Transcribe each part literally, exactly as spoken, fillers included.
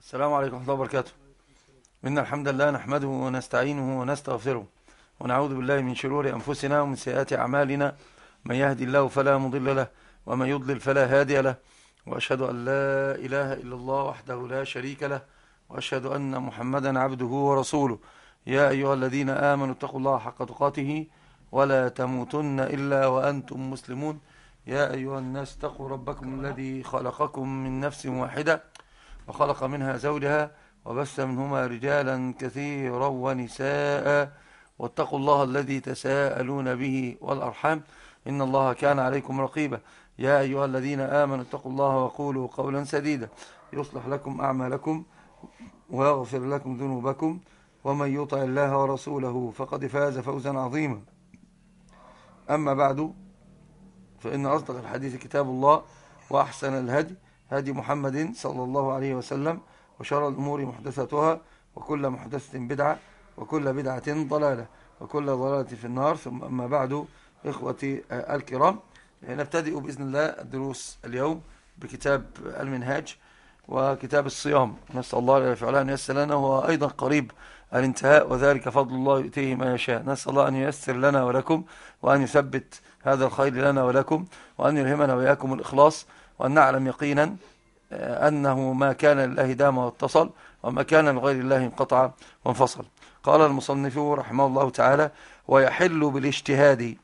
السلام عليكم ورحمة الله وبركاته. إن الحمد لله نحمده ونستعينه ونستغفره ونعوذ بالله من شرور أنفسنا ومن سيئات أعمالنا. من يهدي الله فلا مضل له ومن يضلل فلا هادي له، وأشهد أن لا إله إلا الله وحده لا شريك له، وأشهد أن محمدا عبده ورسوله. يا أيها الذين آمنوا اتقوا الله حق تقاته ولا تموتن إلا وأنتم مسلمون. يا أيها الناس اتقوا ربكم الذي خلقكم من نفس واحدة وخلق منها زوجها وبث منهما رجالا كثيرا ونساء، واتقوا الله الذي تساءلون به والأرحام إن الله كان عليكم رقيبا. يا أيها الذين آمنوا اتقوا الله وقولوا قولا سديدا يصلح لكم أعمالكم ويغفر لكم ذنوبكم، ومن يطع الله ورسوله فقد فاز فوزا عظيما. أما بعد، فإن أصدق الحديث كتاب الله، وأحسن الهدي هدي محمد صلى الله عليه وسلم، وشر الأمور محدثاتها، وكل محدثة بدعة، وكل بدعة ضلالة، وكل ضلالة في النار. ثم أما بعد، إخوتي الكرام، نبتدئ بإذن الله الدروس اليوم بكتاب المنهاج وكتاب الصيام. نسأل الله جل وعلا أن ييسر لنا، وهو أيضا قريب الانتهاء، وذلك فضل الله يؤتيه ما يشاء. نسأل الله أن ييسر لنا ولكم، وأن يثبت هذا الخير لنا ولكم، وأن يلهمنا وإياكم الإخلاص، وأن نعلم يقينا أنه ما كان لله دام واتصل، وما كان لغير الله انقطع وانفصل. قال المصنف رحمه الله تعالى: ويحل بالاجتهاد،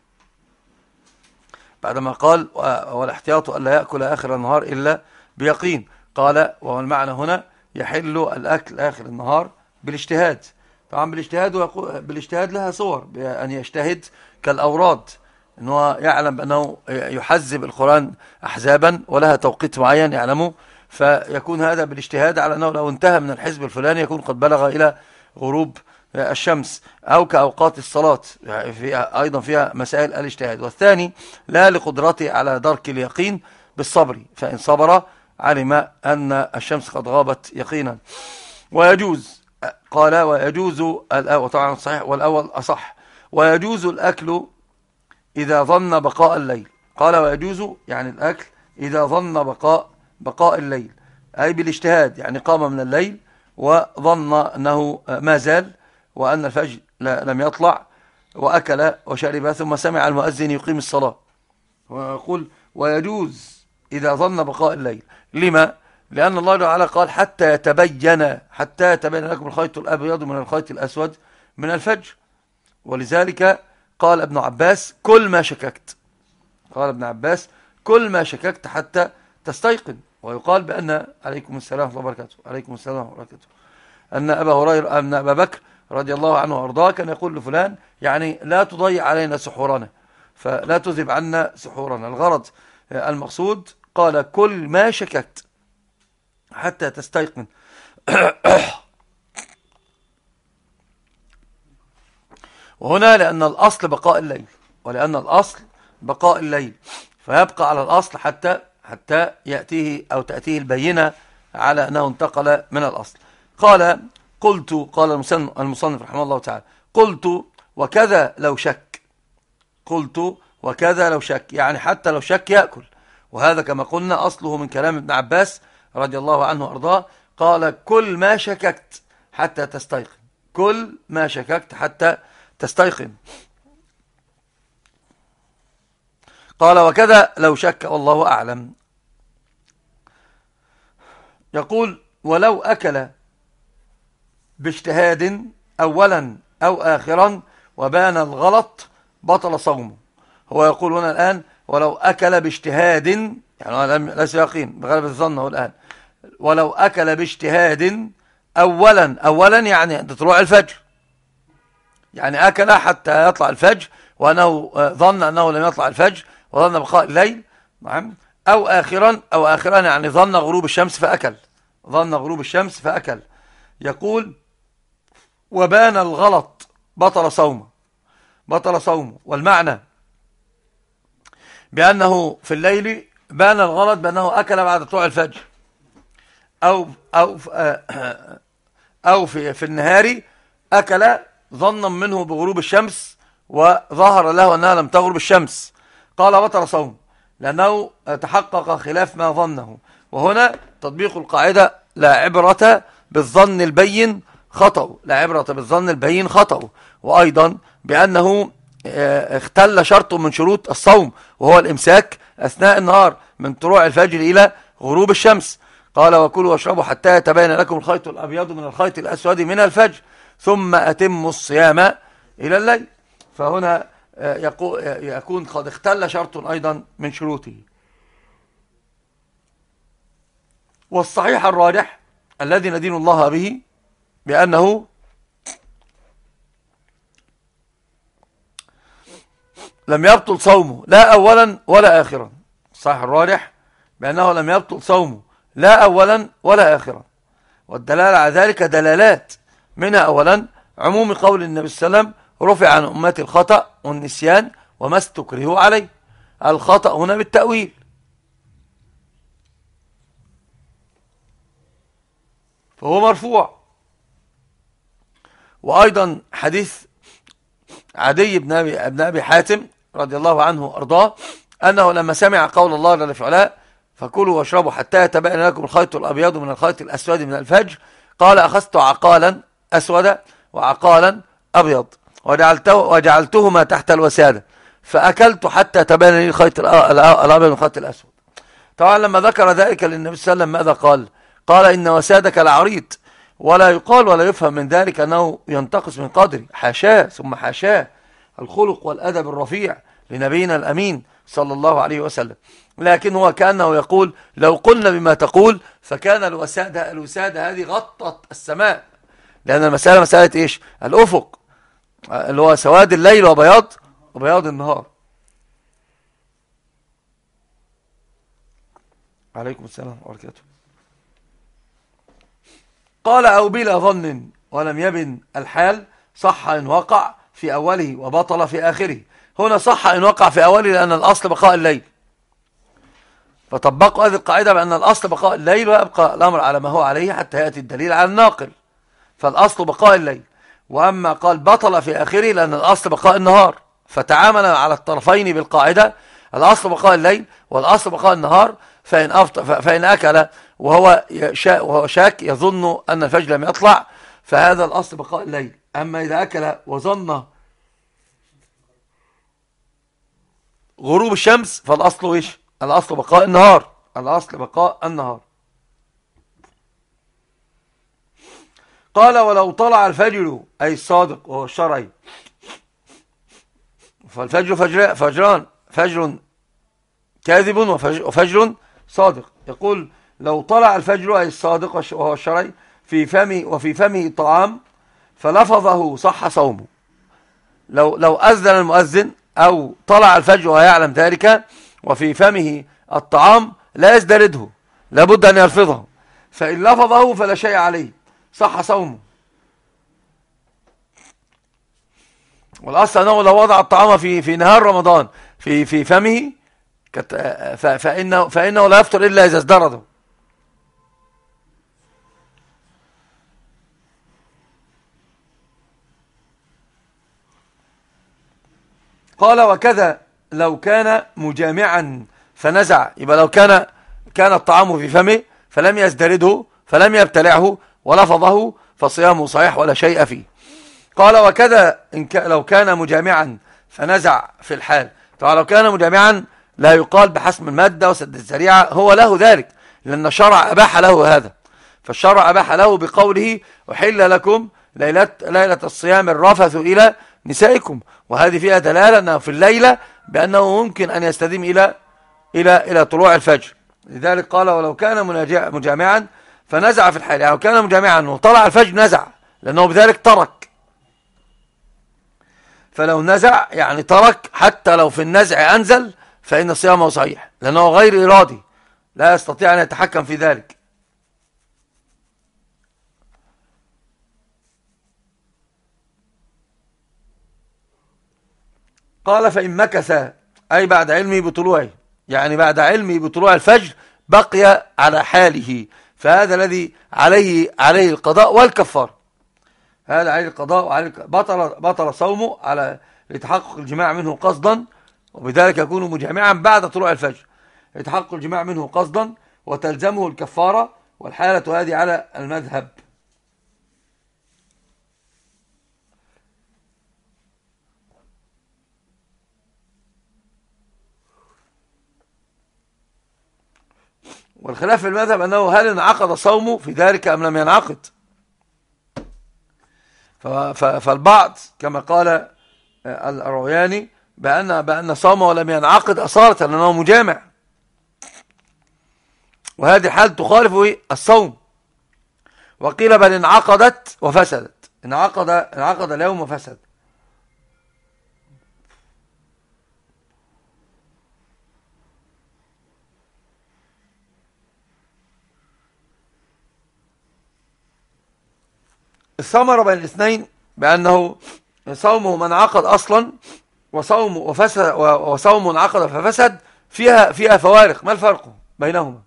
بعدما قال والاحتياط ألا يأكل آخر النهار إلا بيقين، قال والمعنى هنا يحل الأكل آخر النهار بالاجتهاد. طبعا بالاجتهاد بالاجتهاد لها صور، بأن يجتهد كالأوراد، أنه يعلم بأنه يحزب القرآن أحزابا ولها توقيت معين يعلمه، فيكون هذا بالاجتهاد على أنه لو انتهى من الحزب الفلاني يكون قد بلغ إلى غروب الشمس، أو كأوقات الصلاة فيها أيضا فيها مسائل الاجتهاد. والثاني لا لقدرته على درك اليقين بالصبر، فإن صبر علم أن الشمس قد غابت يقينا. ويجوز، قال ويجوز الأول، طبعا صحيح والأول أصح، ويجوز الأكل إذا ظن بقاء الليل. قال ويجوز يعني الأكل إذا ظن بقاء بقاء الليل، أي بالاجتهاد، يعني قام من الليل وظن أنه ما زال وأن الفجر لم يطلع، وأكل وشرب، ثم سمع المؤذن يقيم الصلاة. ويقول ويجوز إذا ظن بقاء الليل. لما؟ لأن الله تعالى قال حتى يتبين حتى يتبين لكم الخيط الأبيض من الخيط الأسود من الفجر. ولذلك قال ابن عباس كل ما شككت، قال ابن عباس كل ما شككت حتى تستيقن. ويقال بأن عليكم السلام ورحمة الله وبركاته عليكم السلام ورحمة الله وبركاته أن أبا هريرة أن أبا بكر رضي الله عنه وأرضاه كان يقول لفلان يعني لا تضيع علينا سحورنا، فلا تذهب عنا سحورنا. الغرض المقصود قال كل ما شككت حتى تستيقن. وهنا لأن الأصل بقاء الليل، ولأن الأصل بقاء الليل، فيبقى على الأصل حتى حتى يأتيه أو تأتيه البينة على أنه انتقل من الأصل. قال قلت قال المصنف رحمه الله تعالى: قلت وكذا لو شك، قلت وكذا لو شك، يعني حتى لو شك يأكل. وهذا كما قلنا أصله من كلام ابن عباس رضي الله عنه وأرضاه، قال كل ما شككت حتى تستيقن، كل ما شككت حتى تستيقن. قال وكذا لو شك والله أعلم. يقول ولو أكل باجتهاد أولا أو آخرا وبان الغلط بطل صومه. هو يقول هنا الآن ولو أكل باجتهاد، يعني ليس يقين بغلبة الظن الآن، ولو أكل باجتهاد أولا أولا يعني عند طلوع الفجر، يعني أكل حتى يطلع الفجر وأنه ظن أنه لم يطلع الفجر وظن بقاء الليل، نعم، أو آخرا أو آخرا يعني ظن غروب الشمس فأكل، ظن غروب الشمس فأكل. يقول وبان الغلط بطل صومه، بطل صومه. والمعنى بأنه في الليل بان الغلط بأنه أكل بعد طلوع الفجر، أو أو أو في في النهار أكل ظنا منه بغروب الشمس وظهر له أنها لم تغرب الشمس، قال بطل صوم، لأنه تحقق خلاف ما ظنه. وهنا تطبيق القاعدة لا عبرة بالظن البين خطأ، لا عبرة بالظن البين خطأ. وأيضا بأنه اختل شرط من شروط الصوم وهو الإمساك أثناء النهار من طلوع الفجر إلى غروب الشمس. قال وكلوا واشربوا حتى يتبين لكم الخيط الأبيض من الخيط الأسود من الفجر ثم أتموا الصيام إلى الليل. فهنا يكون قد اختل شرط أيضا من شروطه. والصحيح الراجح الذي ندين الله به بأنه لم يبطل صومه لا أولا ولا آخرا. الصحيح الراجح بأنه لم يبطل صومه لا أولا ولا آخرا. والدلالة على ذلك دلالات، منها أولا عموم قول النبي صلى الله عليه وسلم رفع عن أمتي الخطأ والنسيان وما استكرهوا عليه. الخطأ هنا بالتأويل، فهو مرفوع. وأيضا حديث عدي بن أبي, بن أبي حاتم رضي الله عنه وأرضاه أنه لما سمع قول الله جل في علاه فكلوا واشربوا حتى يتبين لكم الخيط الأبيض من الخيط الأسود من الفجر قال أخذت عقالا أسودا وعقالا أبيض وجعلته وجعلتهما تحت الوسادة فأكلت حتى تبين لي الخيط الأبيض من الخيط الأسود. طبعا لما ذكر ذلك للنبي صلى الله عليه وسلم ماذا قال؟ قال إن وسادك لعريض، ولا يقال ولا يفهم من ذلك أنه ينتقص من قدره، حاشاه ثم حاشاه، الخلق والأدب الرفيع لنبينا الأمين صلى الله عليه وسلم. لكن هو كأنه يقول لو قلنا بما تقول فكان الوسادة الوسادة هذه غطت السماء، لأن المسألة مسألة إيش؟ الأفق اللي هو سواد الليل وبياض وبياض النهار. عليكم السلام وبركاته. قال أو بلا ظن ولم يبن الحال صح إن وقع في أوله وبطل في آخره. هنا صح إن وقع في أوله لأن الأصل بقاء الليل، فطبقوا هذه القاعدة بأن الأصل بقاء الليل ويبقى الأمر على ما هو عليه حتى يأتي الدليل على الناقل، فالأصل بقاء الليل. وأما قال بطل في آخره لأن الأصل بقاء النهار، فتعامل على الطرفين بالقاعدة الأصل بقاء الليل والأصل بقاء النهار. فإن, أفطر فإن أكل وهو, شا وهو شاك يظن أن الفجر لم يطلع فهذا الأصل بقاء الليل. أما إذا أكل وظن غروب الشمس فالأصل إيش؟ الأصل بقاء النهار، الأصل بقاء النهار. قال ولو طلع الفجر أي الصادق وهو الشرعي، فالفجر فجر فجران، فجر كاذب وفجر صادق. يقول لو طلع الفجر أي الصادق وهو الشرعي في فمه وفي فمه طعام فلفظه صح صومه. لو لو أذن المؤذن أو طلع الفجر ويعلم ذلك وفي فمه الطعام لا يزدرده، لابد أن يلفظه، فإن لفظه فلا شيء عليه صح صومه. والأصل أنه لو وضع الطعام في في نهار رمضان في في فمه فإنه فإنه لا يفطر إلا إذا ازدرده. قال وكذا لو كان مجامعا فنزع، يبقى لو كان كان الطعام في فمه فلم يزدرده فلم يبتلعه ولفظه فصيامه صحيح ولا شيء فيه. قال وكذا إن لو كان مجامعا فنزع في الحال. طبعا لو كان مجامعا لا يقال بحسم المادة وسد الذريعة، هو له ذلك لأن الشرع أباح له هذا، فالشرع أباح له بقوله أحل لكم ليلة, ليلة الصيام الرفث إلى نسائكم، وهذه فيها دلالة أنه في الليلة بأنه ممكن أن يستديم إلى إلى إلى طلوع الفجر. لذلك قال ولو كان مجامعا فنزع في الحال، يعني لو كان مجامعا وطلع الفجر نزع لأنه بذلك ترك. فلو نزع يعني ترك حتى لو في النزع أنزل فإن صيامه صحيح لأنه غير إرادي لا يستطيع أن يتحكم في ذلك. قال فإن مكث أي بعد علمه بطلوعه، يعني بعد علمه بطلوع الفجر بقي على حاله، فهذا الذي عليه عليه القضاء والكفار، هذا عليه القضاء وعليه بطل بطل صومه على لتحقق الجماع منه قصدا، وبذلك يكون مجامعا بعد طلوع الفجر، يتحقق الجماع منه قصدا وتلزمه الكفارة والحالة هذه على المذهب. والخلاف في المذهب أنه هل انعقد صومه في ذلك أم لم ينعقد. فالبعض كما قال الروياني بأن, بأن صومه لم ينعقد أصالة لأنه مجامع، وهذه حال تخالف الصوم. وقيل بل انعقدت وفسدت، انعقد, انعقد اليوم وفسد. الثمرة بين الاثنين بأنه صومه من عقد أصلا وصوم وفسد وصوم انعقد ففسد فيها فيها فوارق. ما الفرق بينهما؟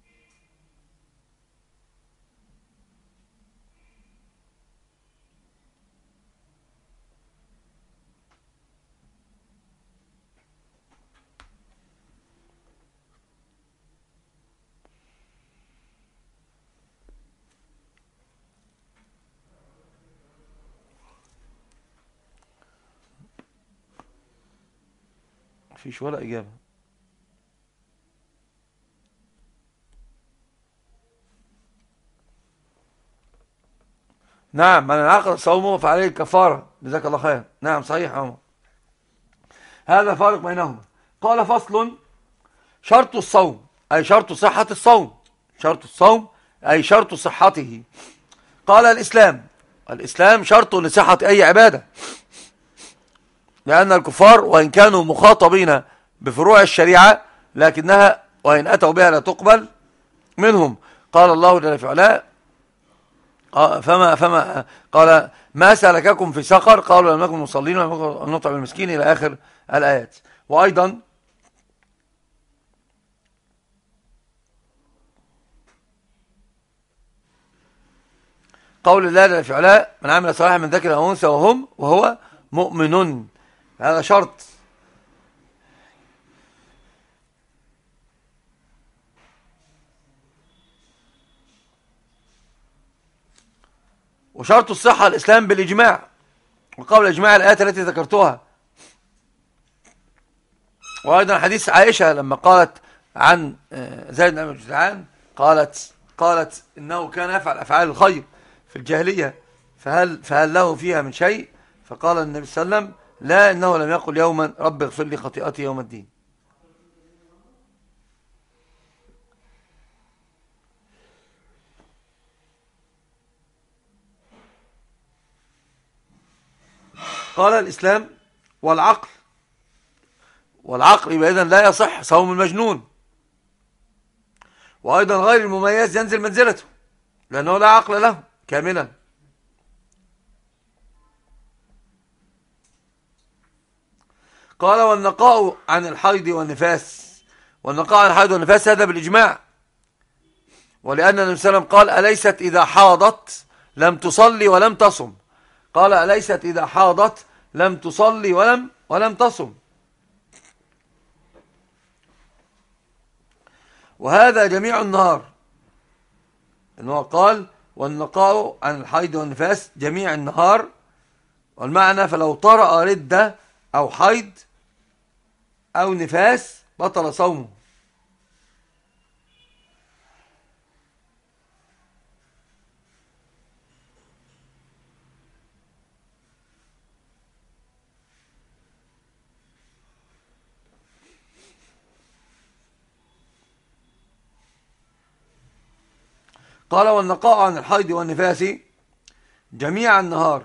مفيش ولا إجابة. نعم، من انعقد صومه فعليه الكفارة. جزاك الله خير. نعم صحيح عمر. هذا فارق بينهما. قال فصل: شرط الصوم أي شرط صحة الصوم. شرط الصوم أي شرط صحته. قال: الإسلام. الإسلام شرط لصحة أي عبادة، لأن الكفار وإن كانوا مخاطبين بفروع الشريعة لكنها وإن أتوا بها لا تقبل منهم. قال الله جل في علاه: فما فما قال: ما سلككم في سقر؟ قالوا لم نكن مصلين ولم نكن نطعم المسكين، إلى آخر الآيات. وأيضا قول الله جل في علاه: من عمل صالحا من ذكر أو أنثى وهم وهو مؤمن. هذا شرط. وشرط الصحة الإسلام بالإجماع، وقول إجماع الآيات التي ذكرتها. وأيضا حديث عائشة لما قالت عن زيد بن أبي جدعان، قالت قالت إنه كان يفعل أفعال الخير في الجاهلية، فهل فهل له فيها من شيء؟ فقال النبي صلى الله عليه وسلم: لا، إنه لم يقل يوما رب اغفر لي خطيئتي يوم الدين. قال: الإسلام والعقل. والعقل يبقى إذن لا يصح صوم المجنون. وأيضا غير المميز ينزل منزلته لأنه لا عقل له كاملا. قال: والنقاء عن الحيض والنفاس. والنقاء عن الحيض والنفاس هذا بالإجماع، ولأن النبي صلى الله عليه وسلم قال: أليست إذا حاضت لم تصلي ولم تصم. قال: أليست إذا حاضت لم تصلي ولم ولم تصم. وهذا جميع النهار، إنه قال: والنقاء عن الحيض والنفاس جميع النهار. والمعنى: فلو طرأ ردة أو حيض أو نفاس بطل صومه. قال: والنقاء عن الحيض والنفاس جميع النهار.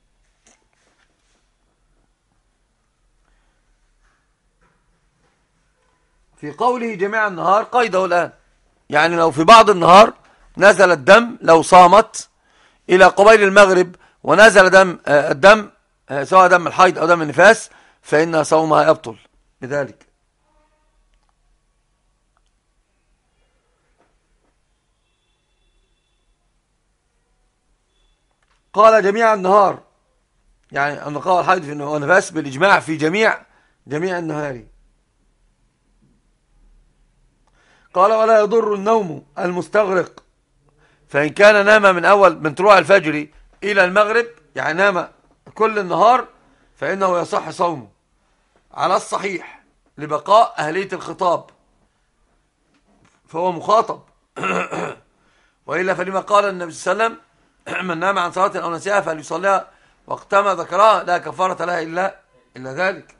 في قوله جميع النهار قيده الآن، يعني لو في بعض النهار نزل الدم، لو صامت إلى قبيل المغرب ونزل دم الدم سواء دم الحيض أو دم النفاس فإن صومها يبطل بذلك. قال: جميع النهار، يعني النقاء والحيض والنفاس بالإجماع في جميع جميع النهار. قال: ولا يضر النوم المستغرق فإن كان نام من أول من طلوع الفجر إلى المغرب، يعني نام كل النهار، فإنه يصح صومه على الصحيح لبقاء أهلية الخطاب، فهو مخاطب. وإلا فلما قال النبي صلى الله عليه وسلم: من نام عن صلاة أو نسيها فليصليها وقتما ذكرها لا كفارة لها إلا إلا ذلك.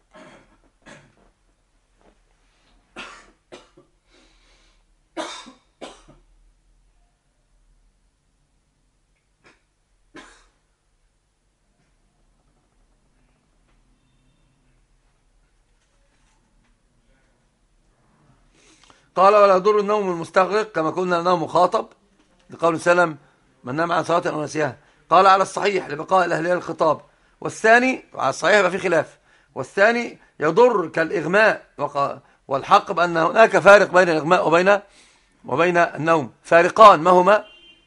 قال: ولا يضر النوم المستغرق، كما قلنا انه مخاطب لقول سلم: من نام عن صلاة أو نسيها. قال: على الصحيح لبقاء الأهلية الخطاب. والثاني على الصحيح يبقى في خلاف. والثاني يضر كالإغماء، والحق بأن هناك فارق بين الإغماء وبين وبين النوم، فارقان. ما هما؟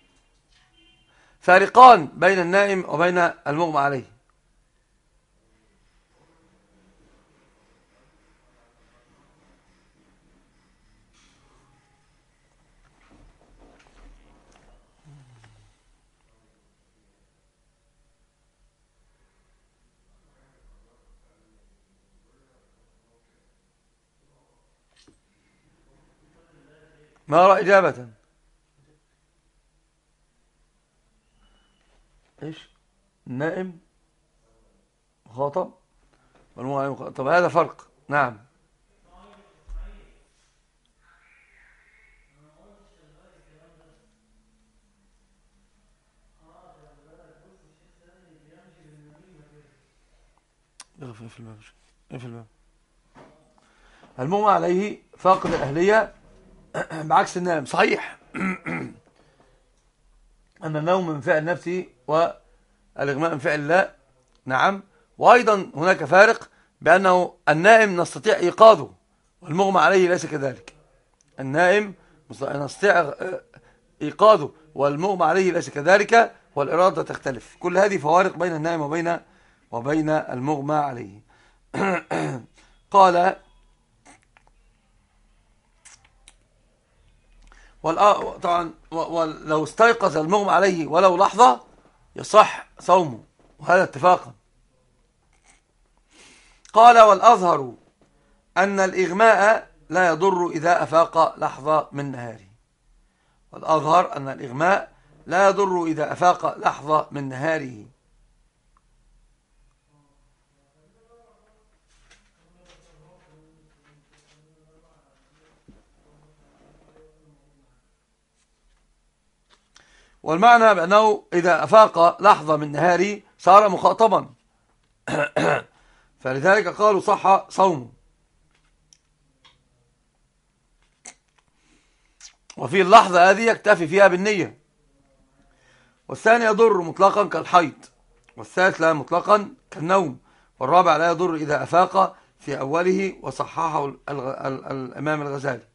فارقان بين النائم وبين المغمى عليه. ما رأى إجابة؟ إيش؟ النائم مخاطب والمغمى عليه مخاطب. طب هذا فرق. نعم. في الباب في الباب المغمى عليه فاقد الأهلية بعكس النائم. صحيح أن النوم من فعل نفسي والإغماء من فعل الله. نعم. وأيضا هناك فارق بأنه النائم نستطيع إيقاظه والمغمى عليه ليس كذلك. النائم نستطيع إيقاظه والمغمى عليه ليس كذلك، والإرادة تختلف. كل هذه فوارق بين النائم وبين وبين المغمى عليه. قال: طبعا ولو استيقظ المغمى عليه ولو لحظة يصح صومه، وهذا اتفاقا. قال: والأظهر أن الإغماء لا يضر إذا أفاق لحظة من نهاره. والأظهر أن الإغماء لا يضر إذا أفاق لحظة من نهاره. والمعنى بأنه إذا أفاق لحظة من نهاره صار مخاطبا، فلذلك قالوا صح صومه. وفي اللحظة هذه يكتفي فيها بالنية. والثاني يضر مطلقا كالحيض، والثالث لا مطلقا كالنوم، والرابع لا يضر إذا أفاق في أوله، وصححه الإمام الغزالي.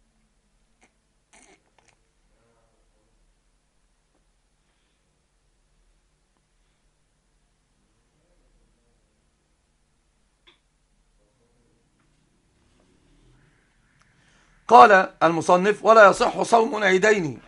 قال المصنف: ولا يصح صوم عيدين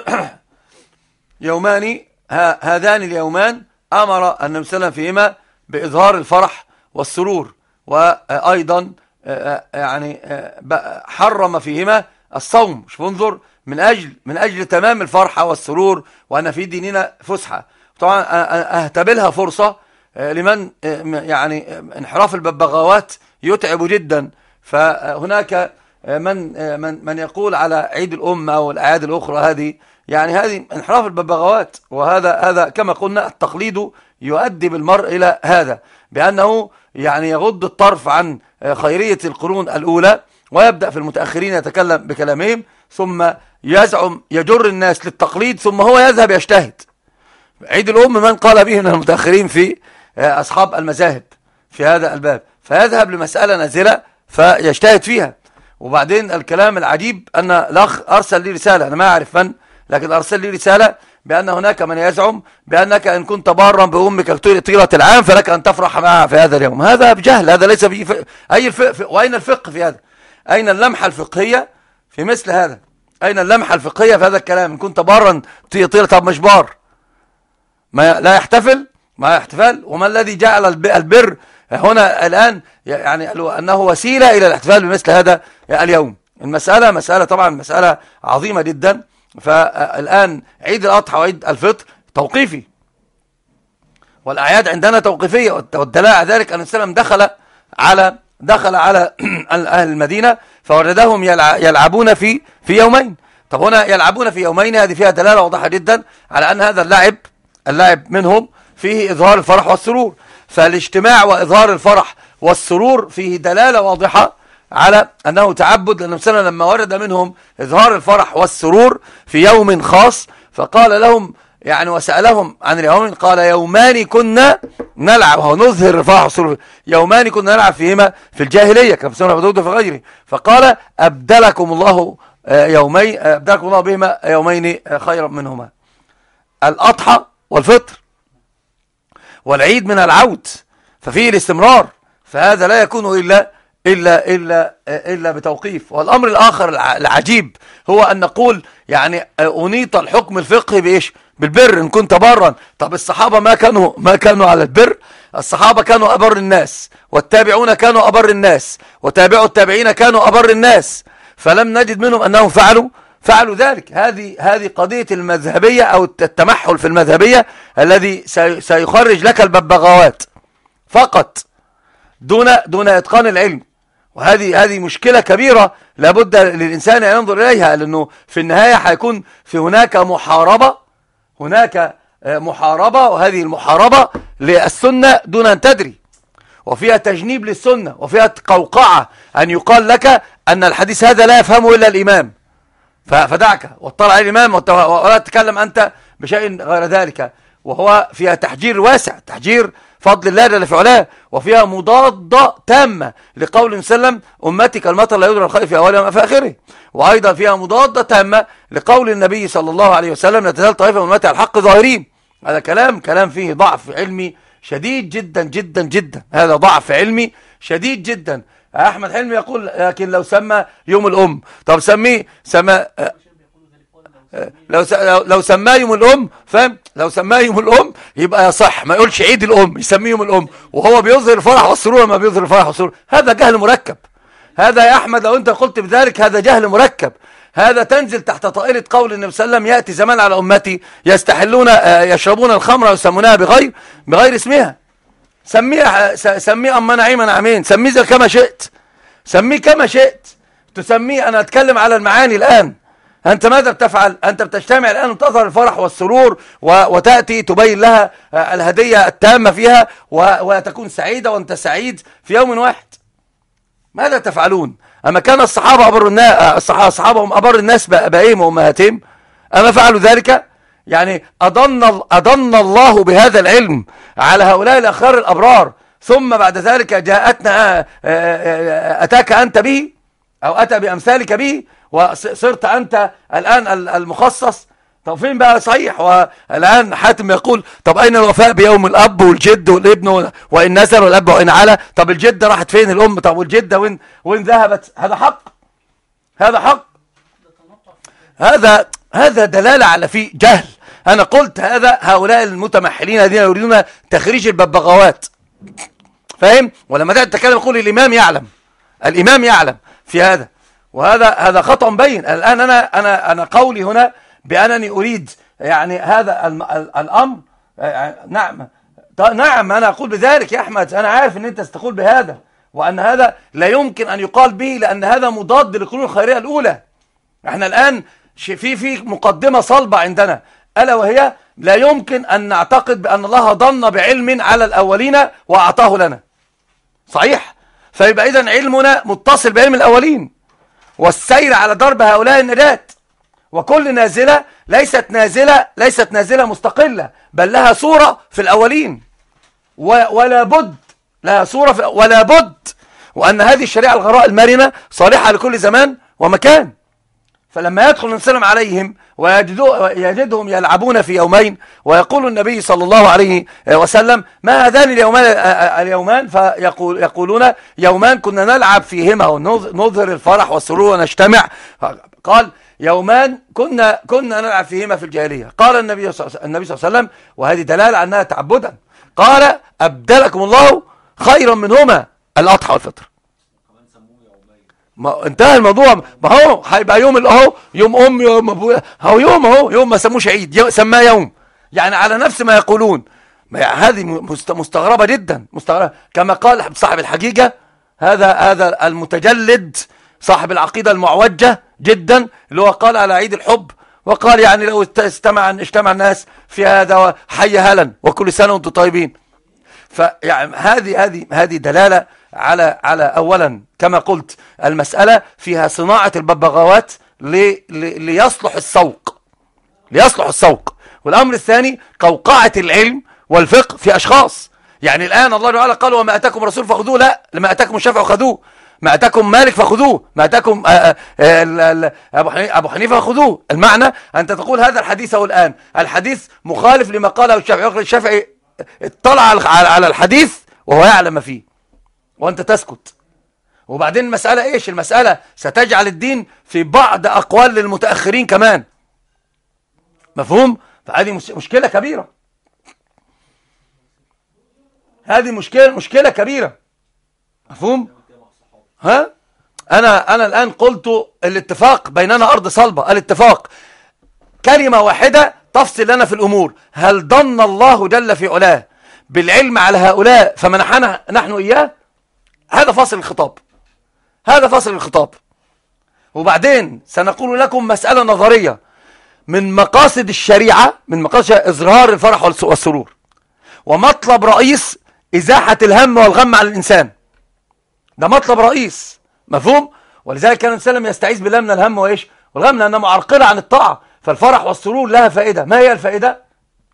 يومان هذان اليومان أمر النبي صلى الله عليه وسلم فيهما بإظهار الفرح والسرور، وأيضا يعني حرم فيهما الصوم. شوف انظر، من أجل من أجل تمام الفرحة والسرور، وأن في ديننا فسحة. طبعا أهتبلها فرصة لمن يعني انحراف الببغاوات يتعب جدا. فهناك من من من يقول على عيد الأم أو الأعياد الأخرى هذه، يعني هذه انحراف الببغاوات. وهذا هذا كما قلنا التقليد يؤدي بالمرء إلى هذا، بأنه يعني يغض الطرف عن خيرية القرون الأولى، ويبدأ في المتأخرين يتكلم بكلامهم، ثم يزعم يجر الناس للتقليد، ثم هو يذهب يجتهد. عيد الأم من قال به من المتأخرين في أصحاب المذاهب في هذا الباب، فيذهب لمسألة نازلة فيجتهد فيها. وبعدين الكلام العجيب أن الأخ أرسل لي رسالة، أنا ما أعرف من، لكن أرسل لي رسالة بأن هناك من يزعم بأنك إن كنت بارا بأمك طيلة العام فلك أن تفرح معها في هذا اليوم. هذا بجهل، هذا ليس فيه أي الفقه. وأين الفقه في هذا؟ أين اللمحة الفقهية في مثل هذا؟ أين اللمحة الفقهية في هذا الكلام؟ إن كنت بارا طير، طب مش بار ما لا يحتفل مع احتفال. وما الذي جعل البر هنا الآن يعني أنه وسيلة إلى الاحتفال بمثل هذا اليوم؟ المسألة مسألة طبعا مسألة عظيمة جدا. فالآن عيد الأضحى وعيد الفطر توقيفي، والأعياد عندنا توقيفية، والدلاء على ذلك أن السلام دخل على دخل على أهل المدينة فوجدهم يلعبون في في يومين. طب هنا يلعبون في يومين، هذه فيها دلالة واضحة جدا على أن هذا اللعب اللعب منهم فيه إظهار الفرح والسرور. فالاجتماع وإظهار الفرح والسرور فيه دلالة واضحة على أنه تعبد، لأن مثلا لما ورد منهم إظهار الفرح والسرور في يوم خاص فقال لهم يعني وسألهم عن اليومين، قال يومان كنا نلعب، وهو نظهر الفرح والسرور، يومان كنا نلعب فيهما في الجاهلية كما في سنة أبي داود وفي غيره. فقال أبدلكم الله يومين أبدلكم الله بهما يومين خيرا منهما. الأضحى والفطر والعيد من العود ففيه الاستمرار، فهذا لا يكون إلا إلا إلا إلا بتوقيف. والأمر الآخر العجيب هو أن نقول يعني أنيط الحكم الفقهي بإيش؟ بالبر إن كنت برا. طب الصحابة ما كانوا ما كانوا على البر؟ الصحابة كانوا أبر الناس، والتابعون كانوا أبر الناس، وتابعوا التابعين كانوا أبر الناس، فلم نجد منهم أنهم فعلوا فعلوا ذلك. هذه هذه قضية المذهبية أو التمحل في المذهبية الذي سيخرج لك الببغاوات فقط دون دون إتقان العلم. وهذه هذه مشكلة كبيرة لابد للإنسان أن ينظر إليها، لأنه في النهاية حيكون في هناك محاربة هناك محاربة وهذه المحاربة للسنة دون أن تدري، وفيها تجنيب للسنة، وفيها قوقعة أن يقال لك أن الحديث هذا لا يفهمه إلا الإمام فدعك واطلع على الإمام ولا تتكلم أنت بشيء غير ذلك. وهو فيها تحجير واسع، تحجير فضل الله جل في علاه، وفيها مضادة تامة لقول سلم أمتي كالمطر لا يدرى الخير في أولها وما في آخره. وأيضا فيها مضادة تامة لقول النبي صلى الله عليه وسلم لا تزال طائفة من أمتي على الحق ظاهرين. هذا كلام كلام فيه ضعف علمي شديد جدا جدا جدا، هذا ضعف علمي شديد جدا. أحمد حلمي يقول لكن لو سمى يوم الأم، طب سميه سمى لو لو سماه يوم الأم، فاهم؟ لو سماه يوم الأم يبقى يصح، ما يقولش عيد الأم، يسميه يوم الأم، وهو بيظهر الفرح والسرور ما بيظهر الفرح والسرور. هذا جهل مركب، هذا يا أحمد لو أنت قلت بذلك هذا جهل مركب. هذا تنزل تحت طائلة قول النبي صلى الله عليه وسلم يأتي زمان على أمتي يستحلون يشربون الخمر ويسمونها بغير بغير اسمها. سميه سميه أما نعيم نعمين، سميه زي كما شئت، سميه كما شئت تسميه. أنا أتكلم على المعاني الآن. أنت ماذا بتفعل؟ أنت بتجتمع الآن وتظهر الفرح والسرور وتأتي تبين لها الهدية التامة فيها وتكون سعيدة وأنت سعيد في يوم واحد. ماذا تفعلون؟ أما كان الصحابة أبر الناس، الصحابة هم أبر الناس بأبائهم وأمهاتهم، أما فعلوا ذلك؟ يعني أضن أضن الله بهذا العلم على هؤلاء الأخيار الأبرار، ثم بعد ذلك جاءتنا أتاك أنت به أو أتى بأمثالك به وصرت أنت الآن المخصص. طب فين بقى صحيح؟ والآن حاتم يقول طب أين الوفاء بيوم الأب والجد والابن وإن نزل والأب وإن على؟ طب الجدة راحت فين الأم؟ طب والجدة وين وين ذهبت؟ هذا حق، هذا حق، هذا هذا دلالة على في جهل. أنا قلت هذا هؤلاء المتمحلين الذين يريدون تخريج الببغاوات، فاهم؟ ولما تتكلم يقول الإمام يعلم، الإمام يعلم في هذا، وهذا هذا خطأ بين. الآن أنا أنا أنا قولي هنا بأنني أريد يعني هذا الأمر، نعم نعم أنا أقول بذلك يا أحمد، أنا عارف أن أنت ستقول بهذا، وأن هذا لا يمكن أن يقال به لأن هذا مضاد للقرون الخيرية الأولى. احنا الآن في في مقدمة صلبة عندنا، ألا وهي لا يمكن أن نعتقد بأن الله ضن بعلم على الأولين وأعطاه لنا، صحيح؟ فيبقى إذن علمنا متصل بعلم الأولين والسير على درب هؤلاء النجاة. وكل نازلة ليست نازلة ليست نازلة مستقلة، بل لها صورة في الأولين ولا بد لها صورة في ولا بد وأن هذه الشريعة الغراء المرنة صالحة لكل زمان ومكان. فلما يدخل النبي عليهم ويجدهم يلعبون في يومين، ويقول النبي صلى الله عليه وسلم ما هذان اليومان اليومان فيقول يقولون يومان كنا نلعب فيهما ونظهر الفرح والسرور ونجتمع. قال يومان كنا كنا نلعب فيهما في الجاهلية. قال النبي صلى الله عليه وسلم، وهذه دلالة أنها تعبدا، قال أبدلكم الله خيرا منهما الأضحى والفطر. ما انتهى الموضوع. ما هو هيبقى يوم اهو يوم ام يوم ابويا، هو يوم اهو يوم ما سموش عيد سماه يوم، يعني على نفس ما يقولون. هذه مستغربة جدا، مستغربة. كما قال صاحب الحقيقة، هذا هذا المتجلد صاحب العقيدة المعوجة جدا، اللي هو قال على عيد الحب، وقال يعني لو استمع اجتمع الناس في هذا حي هلا وكل سنة وانتم طيبين. فيعني هذه هذه هذه دلالة على على اولا كما قلت المسألة فيها صناعة الببغاوات لي لي ليصلح السوق، ليصلح السوق. والامر الثاني قوقعة العلم والفقه في اشخاص. يعني الان الله تعالى قال وما اتاكم الرسول فخذوه، لا، لما اتاكم الشافعي فخذوه، ما اتاكم مالك فخذوه، ما اتاكم ابو حنيفه فخذوه. المعنى انت تقول هذا الحديث هو الان الحديث مخالف لما قاله الشافعي، الشافعي اطلع على الحديث وهو يعلم ما فيه وانت تسكت. وبعدين المسألة ايش؟ المسألة ستجعل الدين في بعض اقوال للمتأخرين كمان، مفهوم؟ فهذه مشكلة كبيرة، هذه مشكلة مشكلة كبيرة، مفهوم؟ ها؟ انا انا الان قلت الاتفاق بيننا ارض صلبة، الاتفاق كلمة واحدة تفصل لنا في الامور. هل ضن الله جل في علاه بالعلم على هؤلاء فمنحنا نحن اياه؟ هذا فاصل الخطاب، هذا فاصل الخطاب. وبعدين سنقول لكم مسألة نظرية من مقاصد الشريعة، من مقاصد إظهار الفرح والسرور، ومطلب رئيس إزاحة الهم والغم على الإنسان، ده مطلب رئيس، مفهوم؟ ولذلك كان الإنسان يستعيذ بالله من الهم وإيش؟ والغم، لأنها معرقلة عن الطاعة. فالفرح والسرور لها فائدة. ما هي الفائدة؟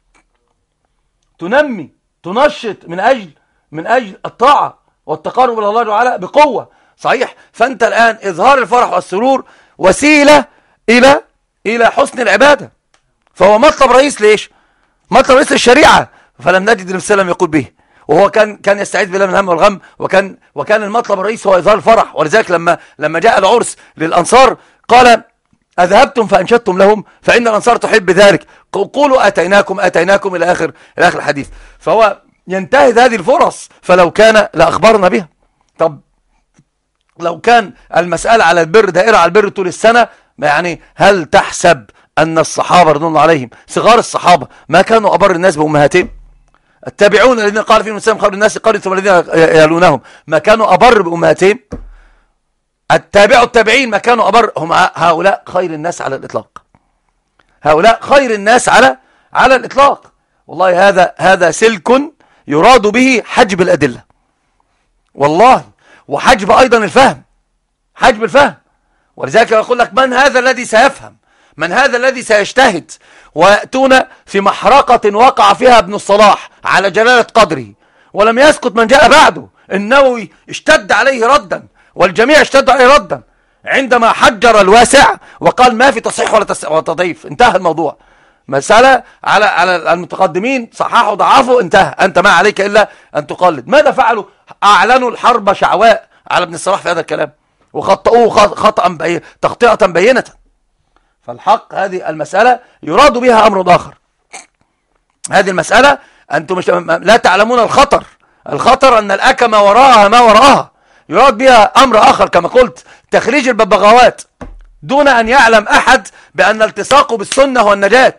تنمي، تنشط من أجل من أجل الطاعة والتقرب إلى الله تعالى بقوة، صحيح؟ فأنت الآن إظهار الفرح والسرور وسيلة إلى إلى حسن العبادة، فهو مطلب رئيس. ليش؟ مطلب رئيس للشريعة، فلم نجد النبي صلى الله عليه وسلم يقول به، وهو كان كان يستعيذ بالله من الهم والغم، وكان وكان المطلب الرئيس هو إظهار الفرح. ولذلك لما لما جاء العرس للأنصار قال أذهبتم فأنشدتم لهم فإن الأنصار تحب ذلك، قولوا أتيناكم أتيناكم إلى آخر إلى آخر الحديث. فهو ينتهز هذه الفرص، فلو كان لأخبرنا بها. طب لو كان المسألة على البر، دائرة على البر طول السنة، يعني هل تحسب أن الصحابة رضي الله عليهم صغار الصحابة ما كانوا أبر الناس بأمهاتهم؟ التابعون الذين قال فيهم السلام خير الناس قالوا ثم الذين يلونهم ما كانوا أبر بأمهاتهم؟ التابع التابعين ما كانوا أبر؟ هم هؤلاء خير الناس على الإطلاق، هؤلاء خير الناس على على الإطلاق. والله هذا هذا سلك يراد به حجب الأدلة، والله، وحجب أيضا الفهم، حجب الفهم. ولذلك يقول لك من هذا الذي سيفهم، من هذا الذي سيجتهد، ويأتون في محرقة وقع فيها ابن الصلاح على جلالة قدره، ولم يسكت من جاء بعده. النووي اشتد عليه ردا، والجميع اشتد عليه ردا عندما حجر الواسع وقال ما في تصحيح ولا تضعيف، انتهى الموضوع. مسألة على على المتقدمين صححوا ضعفوا، انتهى، أنت ما عليك إلا أن تقلد. ماذا فعلوا؟ أعلنوا الحرب شعواء على ابن الصلاح في هذا الكلام، وخطأوه خطأ بي... تخطئة بينة. فالحق هذه المسألة يراد بها أمر آخر. هذه المسألة أنتم مش... لا تعلمون الخطر، الخطر أن الأكم وراءها ما وراءها، يراد بها أمر آخر كما قلت، تخريج الببغاوات دون أن يعلم أحد بأن التصاقه بالسنة هو النجاة.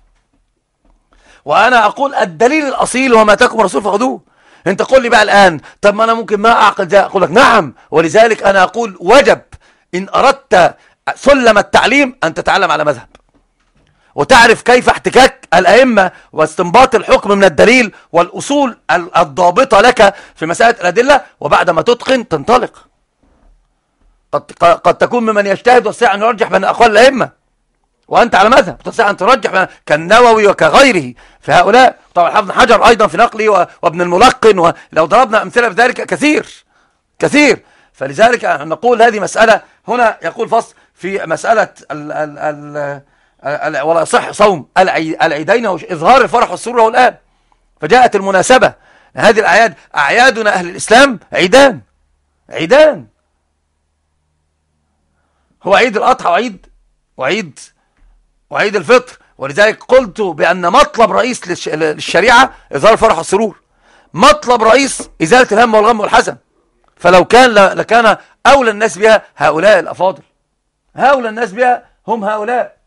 وأنا أقول الدليل الأصيل وما أتاكم الرسول فخذوه. أنت قل لي بقى الآن طب ما أنا ممكن ما أعقل ذا، أقول لك نعم. ولذلك أنا أقول وجب إن أردت سلم التعليم أن تتعلم على مذهب، وتعرف كيف احتكاك الأئمة واستنباط الحكم من الدليل والأصول الضابطة لك في مسألة الأدلة، وبعد ما تتقن تنطلق. قد, قد تكون ممن يجتهد وتستطيع أن يرجح بين أقوال الأئمة وأنت على مذهب، تستطيع أن ترجح كالنووي وكغيره في هؤلاء، طبعا حافظ حجر أيضا في نقله وابن الملقن، ولو ضربنا أمثلة في ذلك كثير كثير. فلذلك نقول هذه مسألة. هنا يقول فصل في مسألة ال ال ال ولا يصح صوم العيدين وإظهار الفرح والسرور له الآن، فجاءت المناسبة. هذه الأعياد أعيادنا أهل الإسلام عيدان، عيدان، هو عيد الأضحى وعيد وعيد وعيد الفطر. ولذلك قلت بأن مطلب رئيس للشريعة إظهار الفرح والسرور، مطلب رئيس إزالة الهم والغم والحزن. فلو كان لكان أولى الناس بها هؤلاء الأفاضل، هؤلاء الناس بها هم هؤلاء.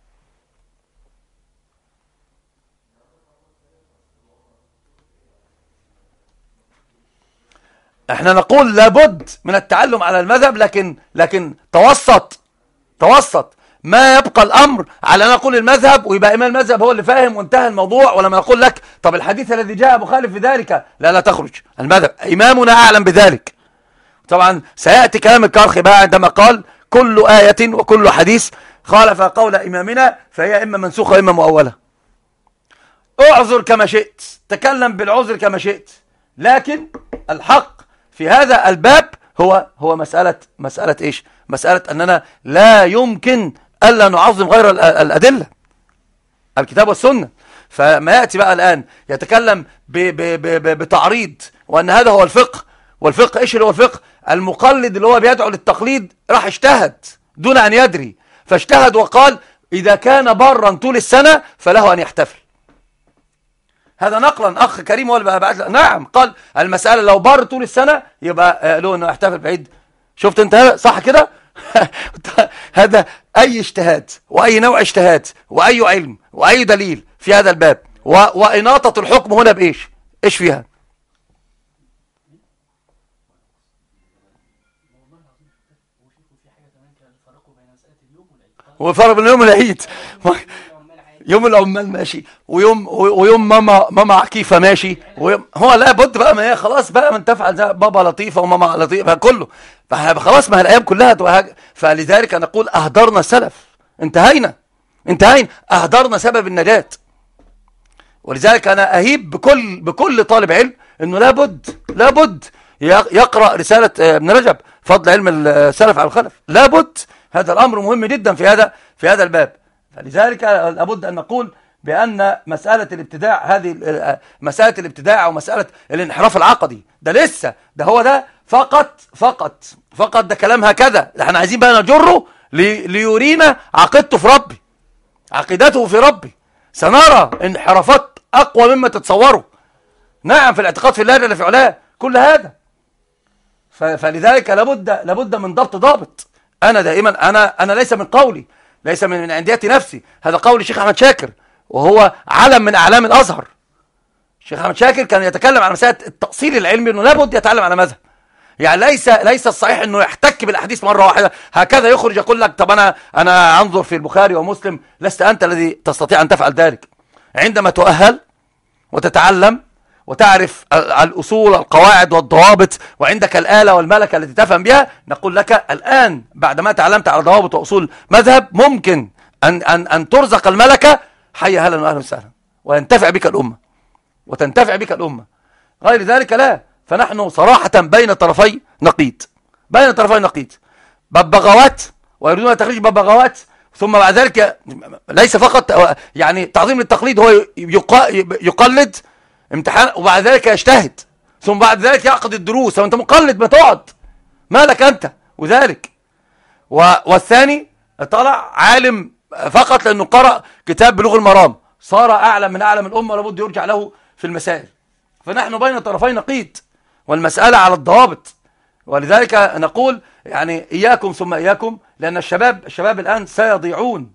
احنا نقول لابد من التعلم على المذهب، لكن لكن توسط توسط ما يبقى الأمر على أن نقول المذهب ويبقى إمام المذهب هو اللي فاهم وانتهى الموضوع، ولما نقول لك طب الحديث الذي جاء مخالف في ذلك، لا لا تخرج المذهب، إمامنا أعلم بذلك. طبعا سيأتي كلام الكرخي بقى عندما قال كل آية وكل حديث خالف قول إمامنا فهي إما منسوخة وإما مؤولة. اعذر كما شئت، تكلم بالعذر كما شئت، لكن الحق في هذا الباب هو هو مسألة مسألة إيش؟ مسألة أننا لا يمكن ألا نعظم غير الأدلة الكتاب والسنة. فما يأتي بقى الآن يتكلم ب ب ب بتعريض وأن هذا هو الفقه، والفقه إيش اللي هو الفقه؟ المقلد اللي هو بيدعو للتقليد راح اجتهد دون أن يدري، فاجتهد وقال إذا كان برا طول السنة فله أن يحتفل. هذا نقلا، أخ كريم هو اللي بعت له، نعم قال المسألة لو بر طول السنة يبقى له أنه يحتفل بعيد. شفت أنت صح كده؟ هذا أي اجتهاد وأي نوع اجتهاد وأي علم وأي دليل في هذا الباب، وإناطة الحكم هنا بإيش؟ إيش فيها؟ هو فرق بين اليوم والعيد. يوم العمال ماشي، ويوم ويوم ماما ماما عكيفه ماشي، ويوم هو لا بد بقى، ما هي خلاص بقى من تفعل زي بابا لطيفه وماما لطيفه كله، فخلاص ما هي الايام كلها. فلذلك نقول اهدرنا السلف، انتهينا انتهينا اهدرنا سبب النجاه. ولذلك انا اهيب بكل بكل طالب علم انه لابد لابد يقرا رساله ابن رجب فضل علم السلف على الخلف، لابد. هذا الامر مهم جدا في هذا في هذا الباب. فلذلك لابد أن نقول بأن مسألة الابتداع هذه مسألة الابتداع أو مسألة الانحراف العقدي ده لسه ده هو ده فقط فقط فقط ده كلام هكذا. احنا عايزين بقى نجره ليورينا عقيدته في ربي، عقيدته في ربي. سنرى انحرافات أقوى مما تتصوروا، نعم، في الاعتقاد في الله جل في علاه كل هذا. فلذلك لابد لابد من ضبط ضابط. أنا دائما أنا أنا ليس من قولي، ليس من من عنديتي نفسي، هذا قول الشيخ أحمد شاكر وهو علم من أعلام الأزهر. الشيخ أحمد شاكر كان يتكلم عن مسألة التأصيل العلمي، أنه لابد يتعلم على مذهب. يعني ليس ليس الصحيح أنه يحتك بالأحاديث مرة واحدة هكذا يخرج يقول لك طب أنا أنا أنظر في البخاري ومسلم. لست أنت الذي تستطيع أن تفعل ذلك. عندما تؤهل وتتعلم وتعرف الأصول القواعد والضوابط وعندك الآلة والملكة التي تفهم بها، نقول لك الآن بعدما تعلمت على ضوابط وأصول مذهب ممكن أن, أن, أن ترزق الملكة. حي هلا وأهلا وسهلا، وينتفع بك الأمة وتنتفع بك الأمة. غير ذلك لا. فنحن صراحة بين طرفي نقيض، بين طرفي نقيض، ببغاوات ويريدون تخريج ببغاوات، ثم بعد ذلك ليس فقط يعني تعظيم للتقليد، هو يقلد امتحان وبعد ذلك يجتهد، ثم بعد ذلك يعقد الدروس. وانت مقلد ما تقعد، مالك انت وذلك. والثاني طلع عالم فقط لانه قرأ كتاب بلوغ المرام، صار اعلم من اعلم الامه، لابد يرجع له في المسائل. فنحن بين طرفي نقيض، والمسألة على الضوابط. ولذلك نقول يعني اياكم ثم اياكم، لان الشباب الشباب الان سيضيعون.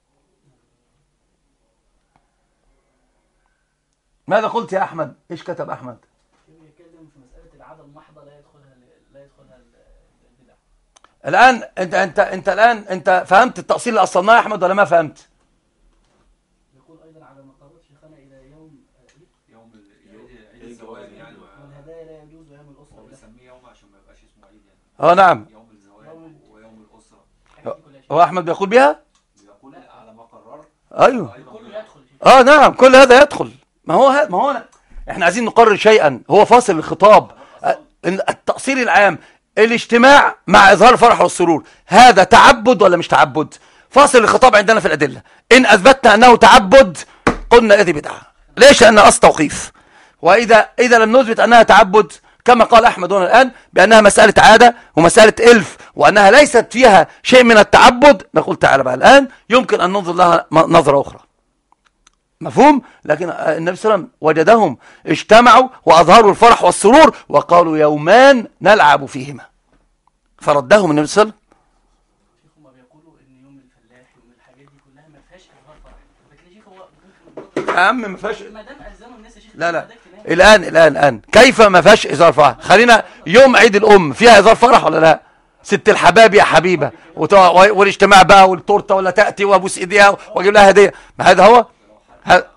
ماذا قلت يا أحمد؟ إيش كتب أحمد؟ يتكلم في مسألة العادة المحضة لا يدخلها لا يدخلها البدع. الآن أنت أنت أنت الآن أنت فهمت التأصيل اللي أصلناه يا أحمد ولا ما فهمت؟ يقول أيضا على ما قررت شيخنا إلى يوم يوم عيد الزواج يعني، والهدايا لا يجوز ويوم الأسرة. هو بيسميه يوم عشان ما يبقاش اسمه عيد يعني. أه نعم. يوم الزواج ويوم الأسرة. هو أحمد بيقول بيها؟ بيقول على ما قررت. أيوه. كله يدخل. أه نعم، كل هذا يدخل. ما هو هذا ما هو احنا عايزين نقرر شيئا، هو فاصل الخطاب. التأصيل العام، الاجتماع مع إظهار الفرح والسرور، هذا تعبد ولا مش تعبد؟ فاصل الخطاب عندنا في الأدلة. إن أثبتنا أنه تعبد قلنا هذه بدعة. ليش؟ لأنها أصل توقيف. وإذا إذا لم نثبت أنها تعبد كما قال أحمد هنا الآن بأنها مسألة عادة ومسألة إلف وأنها ليست فيها شيء من التعبد، نقول تعالى بقى الآن يمكن أن ننظر لها نظرة أخرى. مفهوم؟ لكن النبي صلى الله عليه وسلم وجدهم اجتمعوا وأظهروا الفرح والسرور وقالوا يومان نلعب فيهما، فردهم النبي صلى الله عليه وسلم. شيخ ما بيقولوا ان يوم الفلاح يوم الحاجات دي كلها ما فيهاش اظهار فرح، لكن يا شيخ هو ممكن يا عم ما فيهاش، ما دام الزموا الناس يا شيخ. لا لا الآن الآن الآن كيف ما فيهاش إظهار فرح؟ خلينا يوم عيد الأم فيها إظهار فرح ولا لا؟ ست الحباب يا حبيبة والاجتماع بقى والتورته ولا تأتي وابوس ايديها واجيب لها هدية، ما هذا هو ه...